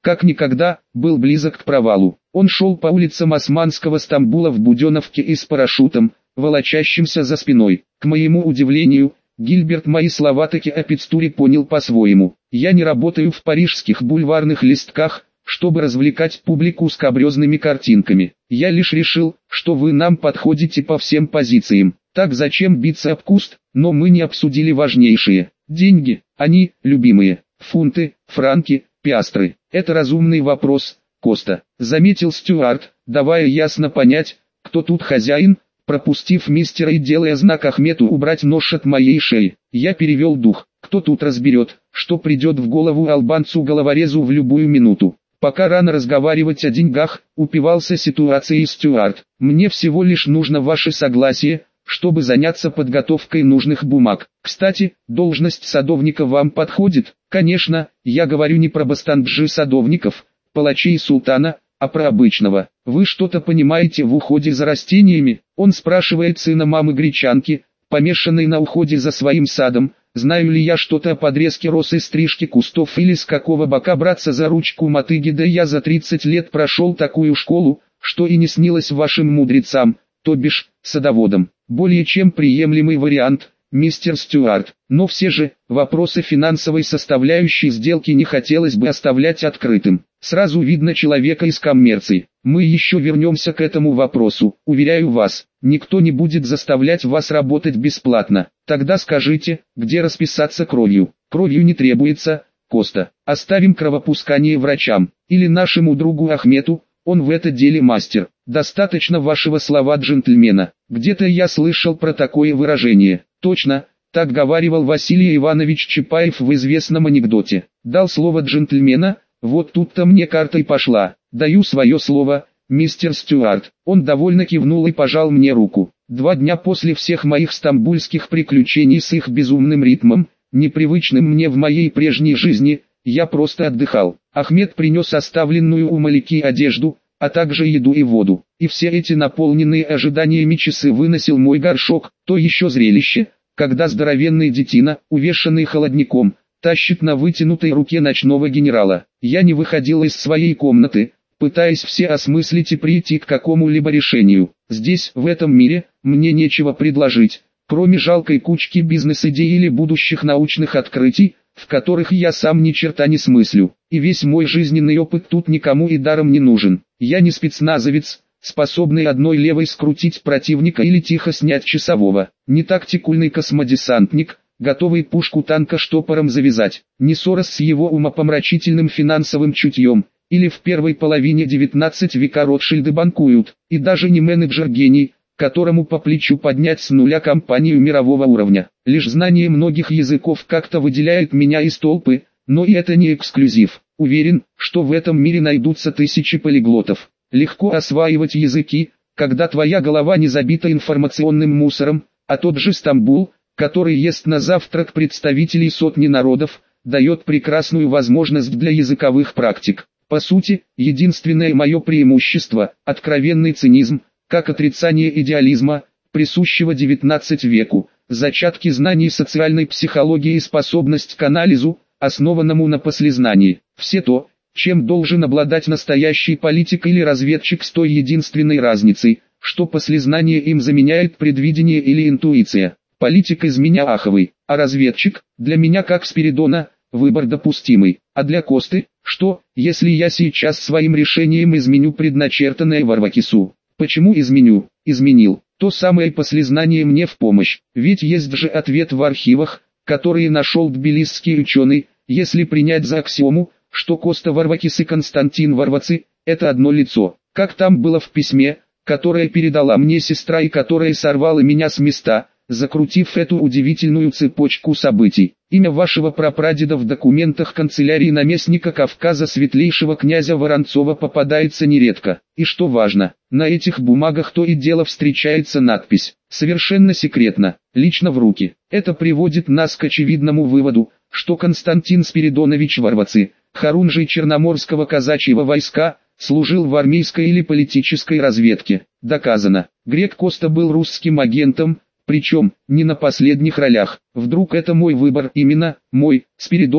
как никогда, был близок к провалу. Он шел по улицам османского Стамбула в буденовке и с парашютом, волочащимся за спиной. К моему удивлению, Гильберт мои слова таки о Пицтуре понял по-своему. Я не работаю в парижских бульварных листках, чтобы развлекать публику скабрезными картинками. Я лишь решил, что вы нам подходите по всем позициям. Так зачем биться об куст? Но мы не обсудили важнейшие. Деньги, они, любимые, фунты, франки, пиастры. Это разумный вопрос, Коста, заметил Стюарт, давая ясно понять, кто тут хозяин, пропустив мистера и делая знак Ахмету убрать нож от моей шеи. Я перевел дух. Кто тут разберет, что придет в голову албанцу-головорезу в любую минуту. Пока рано разговаривать о деньгах, упивался ситуацией Стюарт. Мне всего лишь нужно ваше согласие, чтобы заняться подготовкой нужных бумаг. Кстати, должность садовника вам подходит? Конечно, я говорю не про бастанджи садовников, палачей султана, а про обычного. Вы что-то понимаете в уходе за растениями? Он спрашивает сына мамы гречанки, помешанной на уходе за своим садом. Знаю ли я что-то о подрезке роз и стрижке кустов или с какого бока браться за ручку мотыги? Да я за тридцать лет прошел такую школу, что и не снилось вашим мудрецам, то бишь, садоводам. Более чем приемлемый вариант, мистер Стюарт. Но все же, вопросы финансовой составляющей сделки не хотелось бы оставлять открытым. Сразу видно человека из коммерции. Мы еще вернемся к этому вопросу. Уверяю вас, никто не будет заставлять вас работать бесплатно. Тогда скажите, где расписаться кровью? Кровью не требуется, Коста. Оставим кровопускание врачам. Или нашему другу Ахмету, он в этом деле мастер. Достаточно вашего слова джентльмена. Где-то я слышал про такое выражение. Точно, так говаривал Василий Иванович Чапаев в известном анекдоте. Дал слово джентльмена, вот тут-то мне картой пошла. Даю свое слово, мистер Стюарт. Он довольно кивнул и пожал мне руку. Два дня после всех моих стамбульских приключений с их безумным ритмом, непривычным мне в моей прежней жизни, я просто отдыхал. Ахмед принес оставленную у Малики одежду, а также еду и воду. И все эти наполненные ожиданиями часы выносил мой горшок. То еще зрелище, когда здоровенный детина, увешанный холодником, тащит на вытянутой руке ночного генерала. Я не выходил из своей комнаты, пытаясь все осмыслить и прийти к какому-либо решению. Здесь, в этом мире, мне нечего предложить, кроме жалкой кучки бизнес-идей или будущих научных открытий, в которых я сам ни черта не смыслю, и весь мой жизненный опыт тут никому и даром не нужен. Я не спецназовец, способный одной левой скрутить противника или тихо снять часового, не тактикульный космодесантник, готовый пушку танка штопором завязать, не Сорос с его умопомрачительным финансовым чутьем, или в первой половине девятнадцатого века Ротшильды банкуют, и даже не менеджер-гений, которому по плечу поднять с нуля компанию мирового уровня. Лишь знание многих языков как-то выделяет меня из толпы, но и это не эксклюзив. Уверен, что в этом мире найдутся тысячи полиглотов. Легко осваивать языки, когда твоя голова не забита информационным мусором, а тот же Стамбул, который ест на завтрак представителей сотни народов, дает прекрасную возможность для языковых практик. По сути, единственное мое преимущество – откровенный цинизм, как отрицание идеализма, присущего девятнадцатому веку, зачатки знаний социальной психологии и способность к анализу, основанному на послезнании. Все то, чем должен обладать настоящий политик или разведчик, с той единственной разницей, что послезнание им заменяет предвидение или интуиция. Политик из меня аховый, а разведчик, для меня как Спиридона, выбор допустимый. А для Косты, что, если я сейчас своим решением изменю предначертанное Варвакису? Почему изменю? Изменил. То самое послезнание мне в помощь. Ведь есть же ответ в архивах, которые нашел тбилисский ученый, если принять за аксиому, что Коста Варвакис и Константин Варваци – это одно лицо. Как там было в письме, которое передала мне сестра и которое сорвало меня с места, закрутив эту удивительную цепочку событий. Имя вашего прапрадеда в документах канцелярии наместника Кавказа светлейшего князя Воронцова попадается нередко. И что важно, на этих бумагах то и дело встречается надпись «Совершенно секретно, лично в руки». Это приводит нас к очевидному выводу, что Константин Спиридонович Варваци, хорунжий Черноморского казачьего войска, служил в армейской или политической разведке. Доказано, грек Коста был русским агентом, причем, не на последних ролях. Вдруг это мой выбор, именно, мой, Спиридона,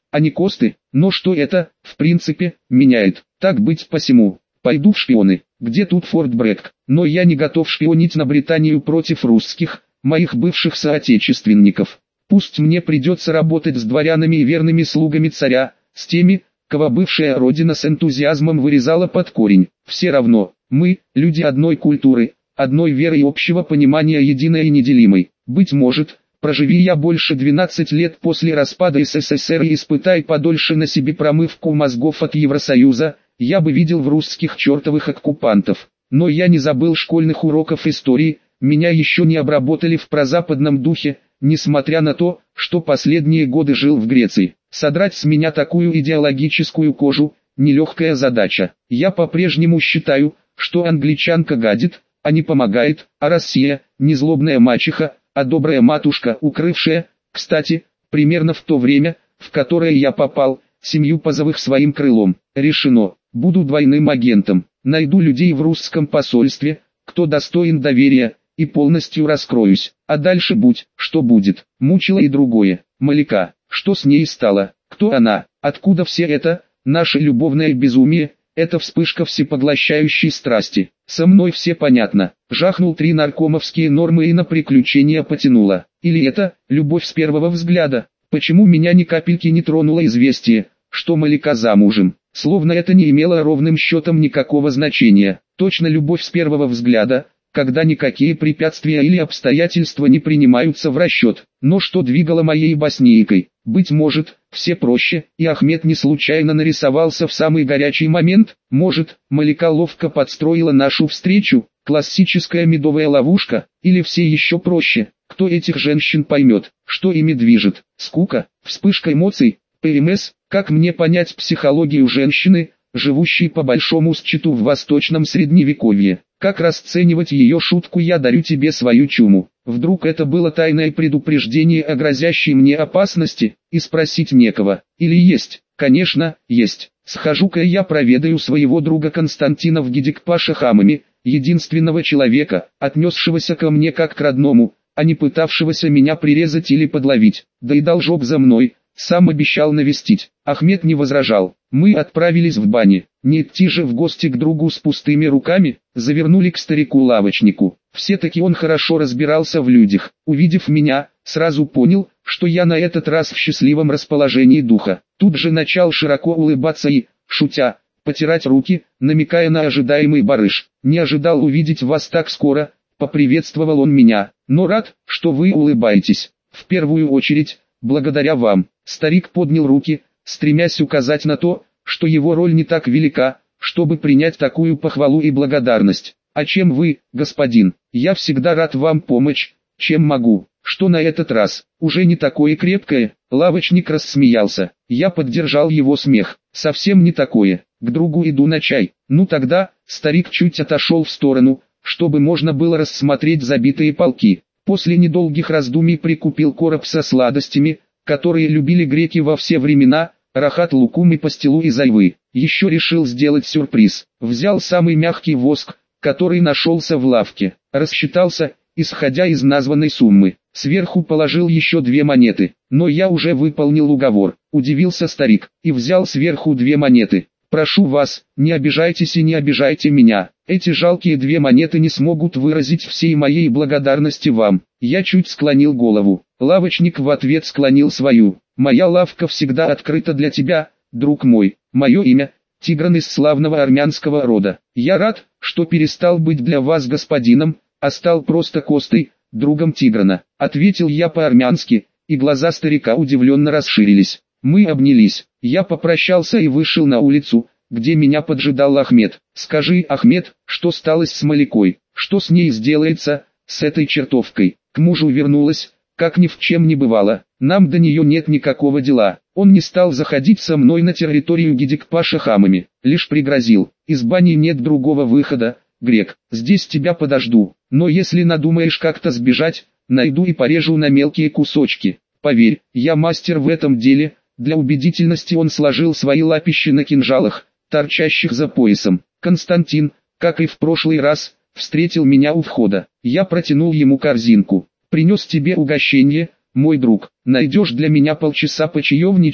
а не косты, но что это, в принципе, меняет. Так быть посему. Пойду в шпионы. Где тут Форт Брэгг? Но я не готов шпионить на Британию против русских, моих бывших соотечественников. Пусть мне придется работать с дворянами и верными слугами царя, с теми, кого бывшая родина с энтузиазмом вырезала под корень. Все равно, мы, люди одной культуры, одной веры и общего понимания единой и неделимой. Быть может, проживи я больше двенадцати лет после распада СССР и испытай подольше на себе промывку мозгов от Евросоюза, я бы видел в русских чертовых оккупантов. Но я не забыл школьных уроков истории, меня еще не обработали в прозападном духе, несмотря на то, что последние годы жил в Греции. Содрать с меня такую идеологическую кожу – нелегкая задача. Я по-прежнему считаю, что англичанка гадит, а не помогает, а Россия – не злобная мачеха, а добрая матушка, укрывшая, кстати, примерно в то время, в которое я попал, семью Позовых своим крылом. Решено, буду двойным агентом, найду людей в русском посольстве, кто достоин доверия, и полностью раскроюсь, а дальше будь, что будет. Мучило и другое. Малика, что с ней стало, кто она, откуда все это, наше любовное безумие, это вспышка всепоглощающей страсти. Со мной все понятно. Жахнул три наркомовские нормы и на приключения потянуло. Или это, любовь с первого взгляда? Почему меня ни капельки не тронуло известие, что Малика замужем? Словно это не имело ровным счетом никакого значения. Точно любовь с первого взгляда, когда никакие препятствия или обстоятельства не принимаются в расчет. Но что двигало моей боснийкой? Быть может, все проще, и Ахмед не случайно нарисовался в самый горячий момент? Может, Малика ловко подстроила нашу встречу? Классическая медовая ловушка? Или все еще проще? Кто этих женщин поймет? Что ими движет? Скука? Вспышка эмоций? ПМС? Как мне понять психологию женщины, живущей по большому счету в восточном средневековье? Как расценивать ее шутку «я дарю тебе свою чуму»? Вдруг это было тайное предупреждение о грозящей мне опасности, и спросить некого? Или есть? Конечно, есть. Схожу-ка я проведаю своего друга Константина в Гидикпаше Хамами, единственного человека, отнесшегося ко мне как к родному, а не пытавшегося меня прирезать или подловить. Да и должок за мной, сам обещал навестить. Ахмед не возражал. Мы отправились в бане. Не идти же в гости к другу с пустыми руками. Завернули к старику-лавочнику. Все-таки он хорошо разбирался в людях. Увидев меня, сразу понял, что я на этот раз в счастливом расположении духа. Тут же начал широко улыбаться и, шутя, потирать руки, намекая на ожидаемый барыш. Не ожидал увидеть вас так скоро, поприветствовал он меня. Но рад, что вы улыбаетесь. В первую очередь, благодаря вам. Старик поднял руки, стремясь указать на то, что его роль не так велика, чтобы принять такую похвалу и благодарность. А чем вы, господин? Я всегда рад вам помочь, чем могу. Что на этот раз? Уже не такое крепкое? Лавочник рассмеялся. Я поддержал его смех. Совсем не такое. К другу иду на чай. Ну тогда, старик чуть отошел в сторону, чтобы можно было рассмотреть забитые полки. После недолгих раздумий прикупил короб со сладостями, которые любили греки во все времена, рахат лукум и пастилу из айвы. Еще решил сделать сюрприз. Взял самый мягкий воск, который нашелся в лавке. Рассчитался, исходя из названной суммы. Сверху положил еще две монеты. Но я уже выполнил уговор. Удивился старик и взял сверху две монеты. Прошу вас, не обижайтесь и не обижайте меня. Эти жалкие две монеты не смогут выразить всей моей благодарности вам. Я чуть склонил голову. Лавочник в ответ склонил свою. Моя лавка всегда открыта для тебя, друг мой. Мое имя – Тигран из славного армянского рода. Я рад, что перестал быть для вас господином, а стал просто Костой, другом Тиграна. Ответил я по-армянски, и глаза старика удивленно расширились. Мы обнялись. Я попрощался и вышел на улицу, где меня поджидал Ахмед. Скажи, Ахмед, что стало с Маликой? Что с ней сделается, с этой чертовкой? К мужу вернулась, как ни в чем не бывало. Нам до нее нет никакого дела. Он не стал заходить со мной на территорию Гидикпаша Хамами. Лишь пригрозил. Из бани нет другого выхода, грек. Здесь тебя подожду. Но если надумаешь как-то сбежать, найду и порежу на мелкие кусочки. Поверь, я мастер в этом деле. Для убедительности он сложил свои лапищи на кинжалах, торчащих за поясом. Константин, как и в прошлый раз, встретил меня у входа. Я протянул ему корзинку. Принес тебе угощение, мой друг. Найдешь для меня полчаса почаевничать?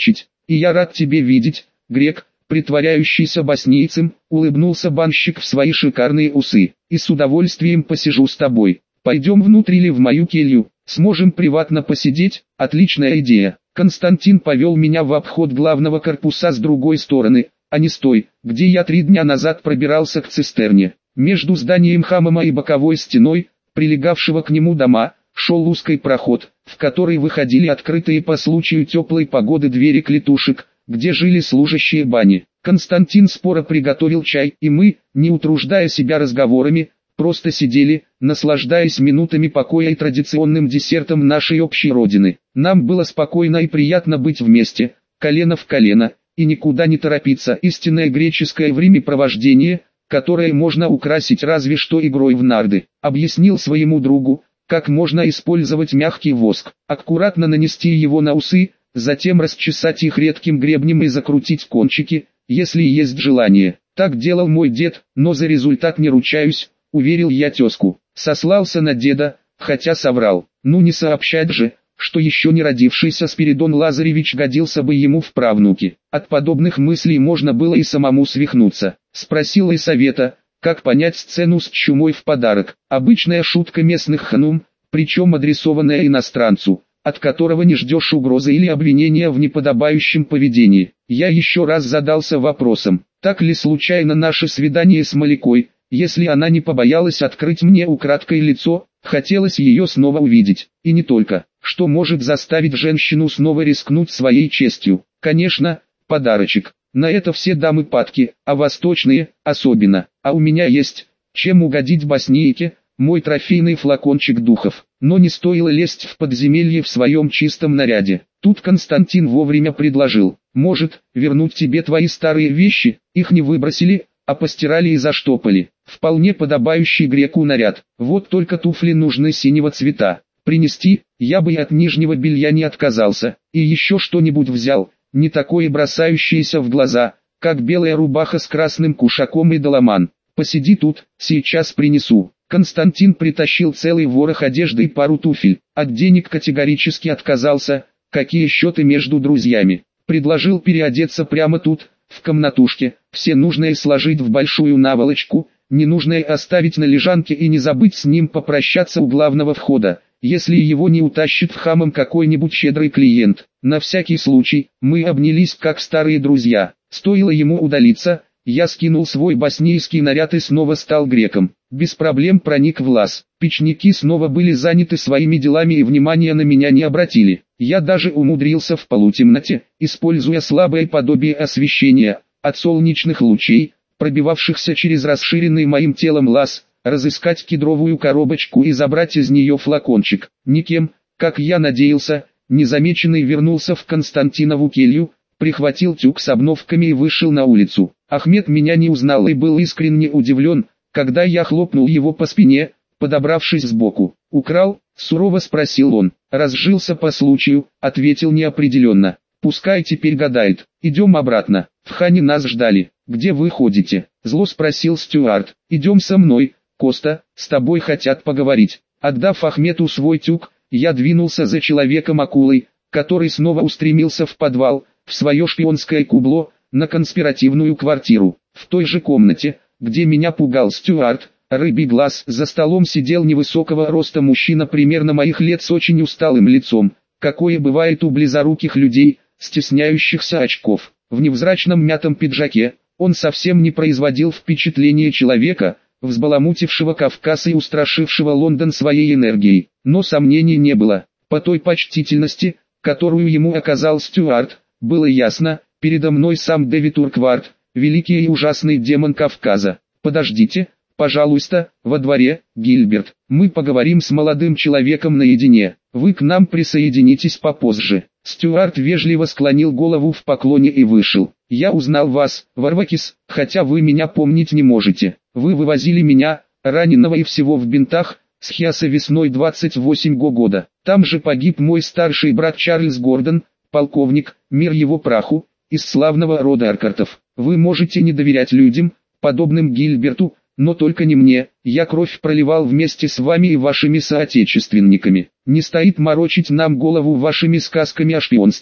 и я рад тебе видеть, грек, притворяющийся боснийцем, улыбнулся банщик в свои шикарные усы, и с удовольствием посижу с тобой. Пойдем внутрь или в мою келью, сможем приватно посидеть, отличная идея. Константин повел меня в обход главного корпуса с другой стороны, а не с той, где я три дня назад пробирался к цистерне. Между зданием хамама и боковой стеной, прилегавшего к нему дома, шел узкий проход, в который выходили открытые по случаю теплой погоды двери клетушек, где жили служащие бани. Константин споро приготовил чай, и мы, не утруждая себя разговорами, просто сидели, наслаждаясь минутами покоя и традиционным десертом нашей общей родины. Нам было спокойно и приятно быть вместе, колено в колено, и никуда не торопиться. Истинное греческое времяпровождение, которое можно украсить разве что игрой в нарды. Объяснил своему другу, как можно использовать мягкий воск, аккуратно нанести его на усы, затем расчесать их редким гребнем и закрутить кончики, если есть желание. Так делал мой дед, но за результат не ручаюсь, уверил я тезку. Сослался на деда, хотя соврал. Ну не сообщать же, что еще не родившийся Спиридон Лазаревич годился бы ему в правнуки. От подобных мыслей можно было и самому свихнуться. Спросил и совета, как понять сцену с чумой в подарок. Обычная шутка местных ханум, причем адресованная иностранцу, от которого не ждешь угрозы или обвинения в неподобающем поведении. Я еще раз задался вопросом, так ли случайно наше свидание с Маликой, если она не побоялась открыть мне украдкой лицо, хотелось ее снова увидеть. И не только, что может заставить женщину снова рискнуть своей честью. Конечно, подарочек. На это все дамы падки, а восточные особенно. А у меня есть, чем угодить боснийке, мой трофейный флакончик духов. Но не стоило лезть в подземелье в своем чистом наряде. Тут Константин вовремя предложил, может, вернуть тебе твои старые вещи, их не выбросили, а постирали и заштопали. Вполне подобающий греку наряд. Вот только туфли нужны синего цвета. Принести, я бы и от нижнего белья не отказался. И еще что-нибудь взял, не такое бросающееся в глаза, как белая рубаха с красным кушаком и доломан. Посиди тут, сейчас принесу. Константин притащил целый ворох одежды и пару туфель. От денег категорически отказался, какие счеты между друзьями. Предложил переодеться прямо тут, в комнатушке, все нужное сложить в большую наволочку, ненужное оставить на лежанке и не забыть с ним попрощаться у главного входа, если его не утащит в хамам какой-нибудь щедрый клиент. На всякий случай, мы обнялись как старые друзья. Стоило ему удалиться, я скинул свой боснийский наряд и снова стал греком. Без проблем проник в лаз. Печники снова были заняты своими делами и внимания на меня не обратили. Я даже умудрился в полутемноте, используя слабое подобие освещения, от солнечных лучей, пробивавшихся через расширенный моим телом лаз, разыскать кедровую коробочку и забрать из нее флакончик. Никем, как я надеялся, незамеченный вернулся в Константинову келью, прихватил тюк с обновками и вышел на улицу. Ахмед меня не узнал и был искренне удивлен, когда я хлопнул его по спине, подобравшись сбоку. «Украл?» — сурово спросил он. «Разжился по случаю», — ответил неопределенно. «Пускай теперь гадает. Идем обратно. В хане нас ждали». «Где вы ходите?» — зло спросил Стюарт. «Идем со мной, Коста, с тобой хотят поговорить». Отдав Ахмету свой тюк, я двинулся за человеком-акулой, который снова устремился в подвал, в свое шпионское кубло, на конспиративную квартиру. В той же комнате, где меня пугал Стюарт, рыбий глаз, за столом сидел невысокого роста мужчина примерно моих лет с очень усталым лицом, какое бывает у близоруких людей, стесняющихся очков. В невзрачном мятом пиджаке, он совсем не производил впечатления человека, взбаламутившего Кавказ и устрашившего Лондон своей энергией. Но сомнений не было. По той почтительности, которую ему оказал Стюарт, было ясно, передо мной сам Дэвид Урквард, великий и ужасный демон Кавказа. «Подождите, пожалуйста, во дворе, Гильберт, мы поговорим с молодым человеком наедине, вы к нам присоединитесь попозже». Стюарт вежливо склонил голову в поклоне и вышел. «Я узнал вас, Варвакис, хотя вы меня помнить не можете. Вы вывозили меня, раненого и всего в бинтах, с Хиаса весной двадцать восьмого года. Там же погиб мой старший брат Чарльз Гордон, полковник, мир его праху, из славного рода Аркартов. Вы можете не доверять людям, подобным Гильберту, но только не мне. Я кровь проливал вместе с вами и вашими соотечественниками. Не стоит морочить нам голову вашими сказками о шпионстве,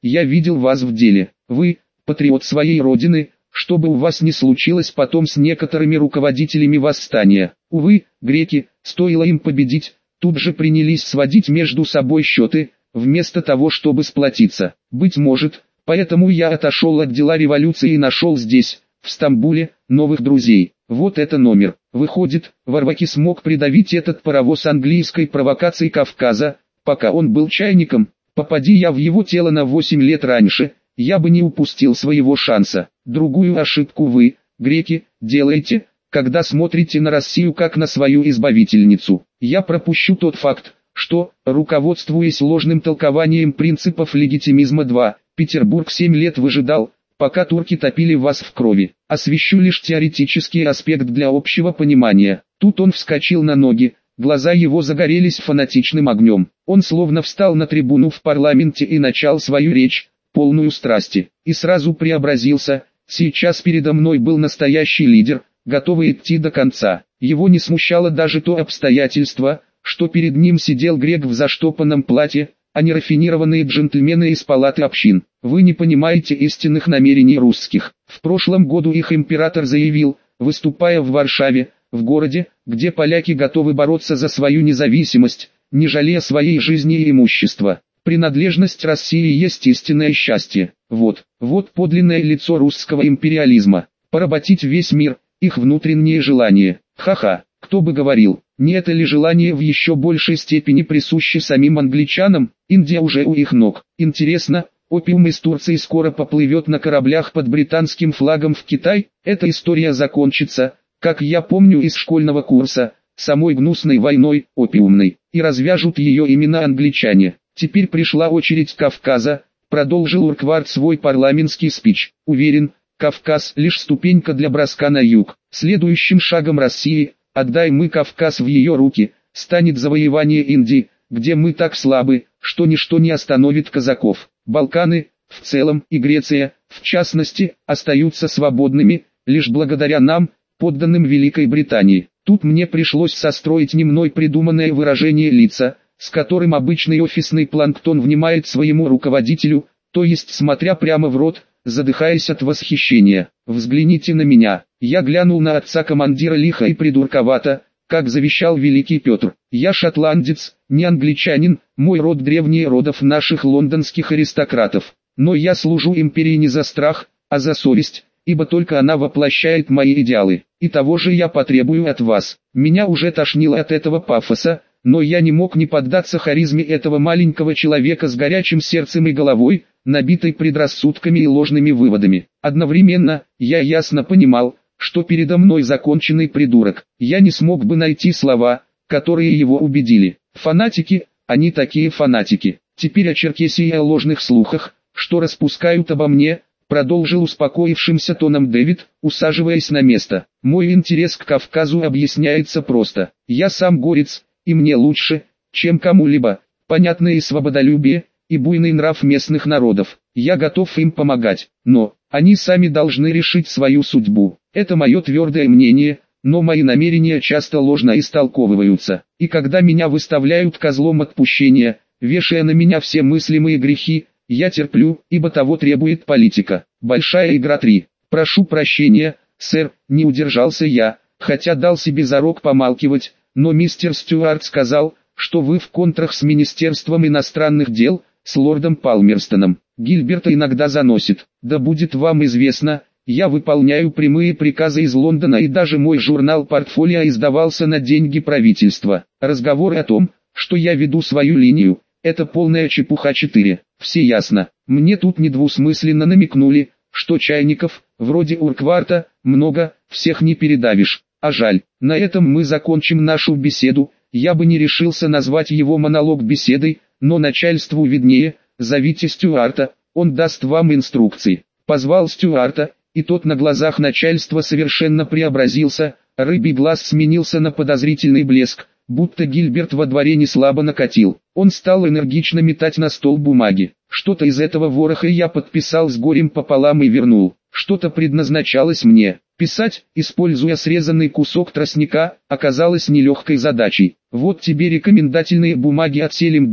я видел вас в деле. Вы, патриот своей родины, что бы у вас ни случилось потом с некоторыми руководителями восстания. Увы, греки, стоило им победить, тут же принялись сводить между собой счеты, вместо того чтобы сплотиться. Быть может, поэтому я отошел от дела революции и нашел здесь, в Стамбуле, новых друзей. Вот это номер. Выходит, Варваки смог придавить этот паровоз английской провокации Кавказа, пока он был чайником. Попади я в его тело на восемь лет раньше, я бы не упустил своего шанса. Другую ошибку вы, греки, делаете, когда смотрите на Россию как на свою избавительницу. Я пропущу тот факт, что, руководствуясь ложным толкованием принципов легитимизма два, Петербург семь лет выжидал, пока турки топили вас в крови. Освещу лишь теоретический аспект для общего понимания. Тут он вскочил на ноги, глаза его загорелись фанатичным огнем. Он словно встал на трибуну в парламенте и начал свою речь, полную страсти, и сразу преобразился. Сейчас передо мной был настоящий лидер, готовый идти до конца. Его не смущало даже то обстоятельство, что перед ним сидел грек в заштопанном платье, а не рафинированные джентльмены из палаты общин. Вы не понимаете истинных намерений русских. В прошлом году их император заявил, выступая в Варшаве, в городе, где поляки готовы бороться за свою независимость, не жалея своей жизни и имущества. Принадлежность России есть истинное счастье. Вот, вот подлинное лицо русского империализма. Поработить весь мир, их внутреннее желание. Ха-ха, кто бы говорил, не это ли желание в еще большей степени присуще самим англичанам? Индия уже у их ног. Интересно, опиум из Турции скоро поплывет на кораблях под британским флагом в Китай? Эта история закончится, как я помню из школьного курса, самой гнусной войной, опиумной, и развяжут ее именно англичане. Теперь пришла очередь Кавказа, продолжил Урквард свой парламентский спич. Уверен, Кавказ лишь ступенька для броска на юг. Следующим шагом России, отдай мы Кавказ в ее руки, станет завоевание Индии, где мы так слабы, что ничто не остановит казаков. Балканы, в целом, и Греция, в частности, остаются свободными, лишь благодаря нам, подданным Великой Британии. Тут мне пришлось состроить не мной придуманное выражение лица, с которым обычный офисный планктон внимает своему руководителю, то есть смотря прямо в рот, задыхаясь от восхищения. Взгляните на меня. Я глянул на отца командира лихо и придурковато, как завещал великий Петр. Я шотландец, не англичанин, мой род древнее родов наших лондонских аристократов. Но я служу империи не за страх, а за совесть, ибо только она воплощает мои идеалы. И того же я потребую от вас. Меня уже тошнило от этого пафоса, но я не мог не поддаться харизме этого маленького человека с горячим сердцем и головой, набитой предрассудками и ложными выводами. Одновременно, я ясно понимал, что передо мной законченный придурок. Я не смог бы найти слова, которые его убедили. Фанатики, они такие фанатики. Теперь о Черкесии и о ложных слухах, что распускают обо мне, продолжил успокоившимся тоном Дэвид, усаживаясь на место. Мой интерес к Кавказу объясняется просто. Я сам горец, и мне лучше, чем кому-либо, понятно и свободолюбие, и буйный нрав местных народов. Я готов им помогать, но они сами должны решить свою судьбу. Это мое твердое мнение, но мои намерения часто ложно истолковываются. И когда меня выставляют козлом отпущения, вешая на меня все мыслимые грехи, я терплю, ибо того требует политика. Большая игра три. Прошу прощения, сэр, не удержался я, хотя дал себе зарок помалкивать, но мистер Стюарт сказал, что вы в контрах с Министерством иностранных дел, с лордом Палмерстоном. Гильберта иногда заносит. Да будет вам известно, я выполняю прямые приказы из Лондона, и даже мой журнал «Портфолио» издавался на деньги правительства. Разговор о том, что я веду свою линию, это полная чепуха. четыре. Все ясно. Мне тут недвусмысленно намекнули, что чайников, вроде Уркварта, много, всех не передавишь. А жаль. На этом мы закончим нашу беседу. Я бы не решился назвать его монолог беседой, но начальству виднее. Зовите Стюарта, он даст вам инструкции. Позвал Стюарта, и тот на глазах начальства совершенно преобразился, рыбий глаз сменился на подозрительный блеск, будто Гильберт во дворе не слабо накатил. Он стал энергично метать на стол бумаги. Что-то из этого вороха я подписал с горем пополам и вернул. Что-то предназначалось мне. Писать, используя срезанный кусок тростника, оказалось нелегкой задачей. Вот тебе рекомендательные бумаги от Селимбея,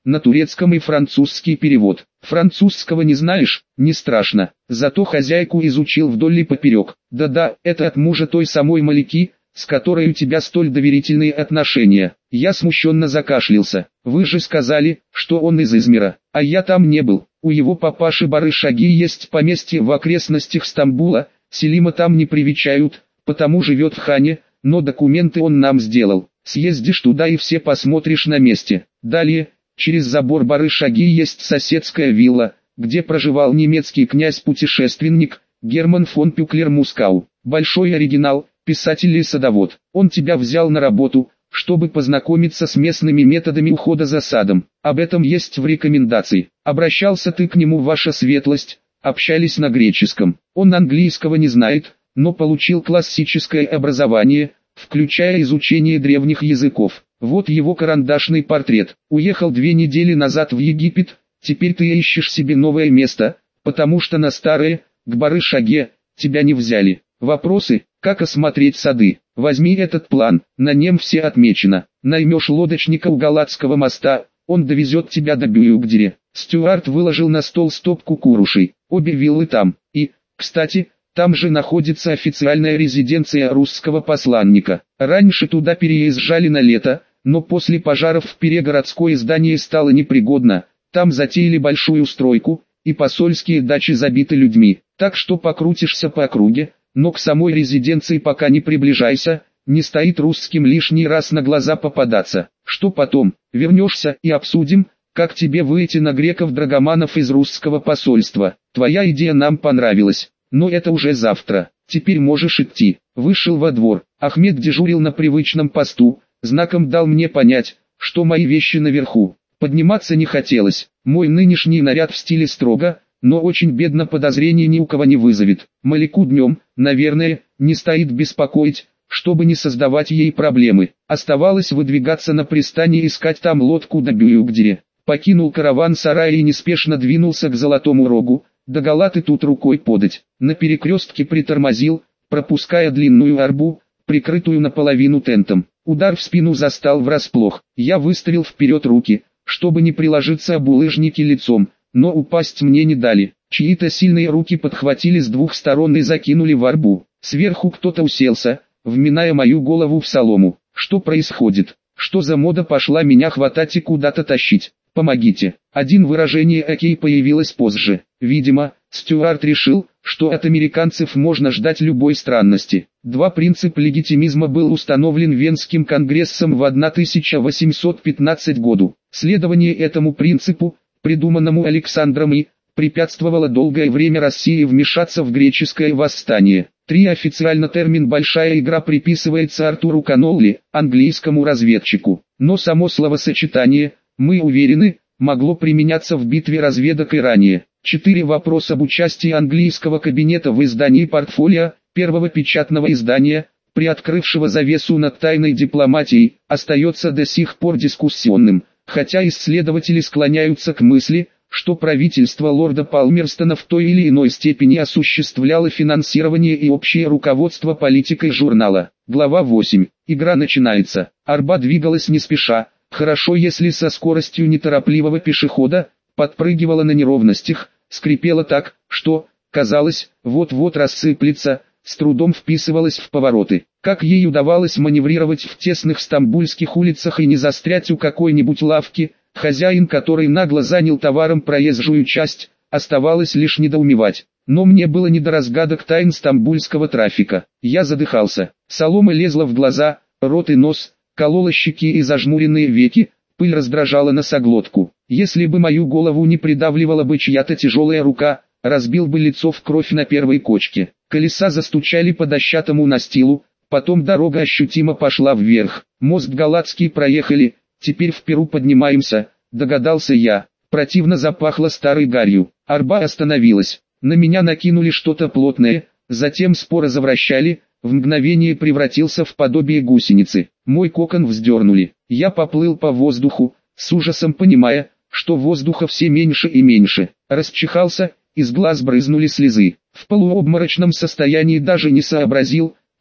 на турецком и французский перевод. Французского не знаешь? Не страшно, зато хозяйку изучил вдоль и поперек. Да-да, это от мужа той самой Малики, с которой у тебя столь доверительные отношения. Я смущенно закашлялся. Вы же сказали, что он из Измира, а я там не был. У его папаши Барышаги есть поместье в окрестностях Стамбула, Селима там не привечают, потому живет в Хане, но документы он нам сделал. Съездишь туда и все посмотришь на месте. Далее, через забор Барышаги есть соседская вилла, где проживал немецкий князь-путешественник Герман фон Пюклер-Мускау. Большой оригинал, писатель и садовод. Он тебя взял на работу, чтобы познакомиться с местными методами ухода за садом. Об этом есть в рекомендации. Обращался ты к нему, ваша светлость, общались на греческом. Он английского не знает, но получил классическое образование, включая изучение древних языков. Вот его карандашный портрет. Уехал две недели назад в Египет, теперь ты ищешь себе новое место, потому что на старое, к Барышаге, тебя не взяли. Вопросы, как осмотреть сады? Возьми этот план, на нем все отмечено. Наймешь лодочника у Галатского моста, он довезет тебя до Бююгдере. Стюарт выложил на стол стопку курушей, обе виллы там. И, кстати, там же находится официальная резиденция русского посланника. Раньше туда переезжали на лето, но после пожаров в Пире городское здание стало непригодно. Там затеяли большую стройку, и посольские дачи забиты людьми. Так что покрутишься по округе, но к самой резиденции пока не приближайся, не стоит русским лишний раз на глаза попадаться. Что потом? Вернешься и обсудим, как тебе выйти на греков-драгоманов из русского посольства. Твоя идея нам понравилась, но это уже завтра. Теперь можешь идти. Вышел во двор. Ахмед дежурил на привычном посту, знаком дал мне понять, что мои вещи наверху. Подниматься не хотелось. Мой нынешний наряд в стиле строго, но очень бедно, подозрений ни у кого не вызовет. Малику днем, наверное, не стоит беспокоить, чтобы не создавать ей проблемы. Оставалось выдвигаться на пристань и искать там лодку до Бююгдере. Покинул караван-сарай и неспешно двинулся к Золотому Рогу, до Галаты тут рукой подать. На перекрестке притормозил, пропуская длинную арбу, прикрытую наполовину тентом. Удар в спину застал врасплох. Я выставил вперед руки, чтобы не приложиться об булыжники лицом, но упасть мне не дали. Чьи-то сильные руки подхватили с двух сторон и закинули в арбу. Сверху кто-то уселся, вминая мою голову в солому. Что происходит? Что за мода пошла меня хватать и куда-то тащить? Помогите. Один выражение «окей» появилось позже. Видимо, Стюарт решил, что от американцев можно ждать любой странности. Два принцип легитимизма был установлен Венским конгрессом в тысяча восемьсот пятнадцатом году. Следование этому принципу, придуманному Александром И, препятствовало долгое время России вмешаться в греческое восстание. Три Официально термин «большая игра» приписывается Артуру Канолли, английскому разведчику. Но само словосочетание, мы уверены, могло применяться в битве разведок и ранее. Четыре Вопрос об участии английского кабинета в издании «Портфолио», первого печатного издания, приоткрывшего завесу над тайной дипломатией, остается до сих пор дискуссионным, хотя исследователи склоняются к мысли, что правительство лорда Палмерстона в той или иной степени осуществляло финансирование и общее руководство политикой журнала. Глава восемь. Игра начинается. Арба двигалась не спеша, хорошо если со скоростью неторопливого пешехода, подпрыгивала на неровностях, скрипела так, что, казалось, вот-вот рассыплется, с трудом вписывалась в повороты. Как ей удавалось маневрировать в тесных стамбульских улицах и не застрять у какой-нибудь лавки, хозяин, который нагло занял товаром проезжую часть, оставалось лишь недоумевать. Но мне было не до разгадок тайн стамбульского трафика. Я задыхался, солома лезла в глаза, рот и нос, колола щеки и зажмуренные веки, пыль раздражала носоглотку. Если бы мою голову не придавливала бы чья-то тяжелая рука, разбил бы лицо в кровь на первой кочке. Колеса застучали по дощатому настилу, потом дорога ощутимо пошла вверх. Мост Галатский проехали, теперь в Перу поднимаемся, догадался я. Противно запахло старой гарью. Арба остановилась. На меня накинули что-то плотное, затем споро завращали, в мгновение превратился в подобие гусеницы. Мой кокон вздернули. Я поплыл по воздуху, с ужасом понимая, что воздуха все меньше и меньше. Расчихался, из глаз брызнули слезы. В полуобморочном состоянии даже не сообразил,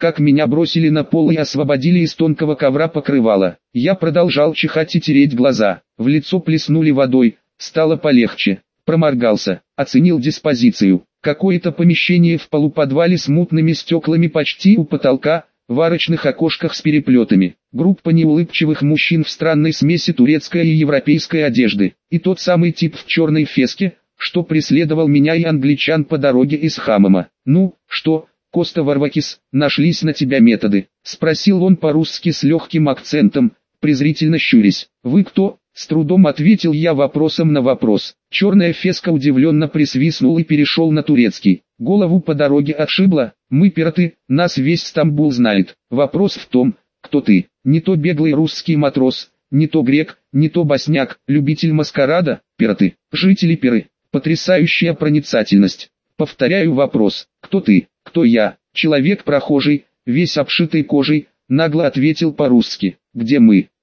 как меня бросили на пол и освободили из тонкого ковра покрывала. Я продолжал чихать и тереть глаза. В лицо плеснули водой, стало полегче. Проморгался, оценил диспозицию. Какое-то помещение в полуподвале с мутными стеклами почти у потолка, в арочных окошках с переплетами. Группа неулыбчивых мужчин в странной смеси турецкой и европейской одежды. И тот самый тип в черной феске, что преследовал меня и англичан по дороге из Хаммама. «Ну, что, Коста Варвакис, нашлись на тебя методы?» — спросил он по-русски с легким акцентом, презрительно щурясь. «Вы кто?» — с трудом ответил я вопросом на вопрос. Черная феска удивленно присвистнул и перешел на турецкий. «Голову по дороге отшибло, мы пираты, нас весь Стамбул знает. Вопрос в том, кто ты, не то беглый русский матрос, не то грек, не то босняк, любитель маскарада, пираты, жители Пиры». Потрясающая проницательность. Повторяю вопрос, кто ты, кто я? Человек прохожий, весь обшитый кожей, нагло ответил по-русски. Где мы?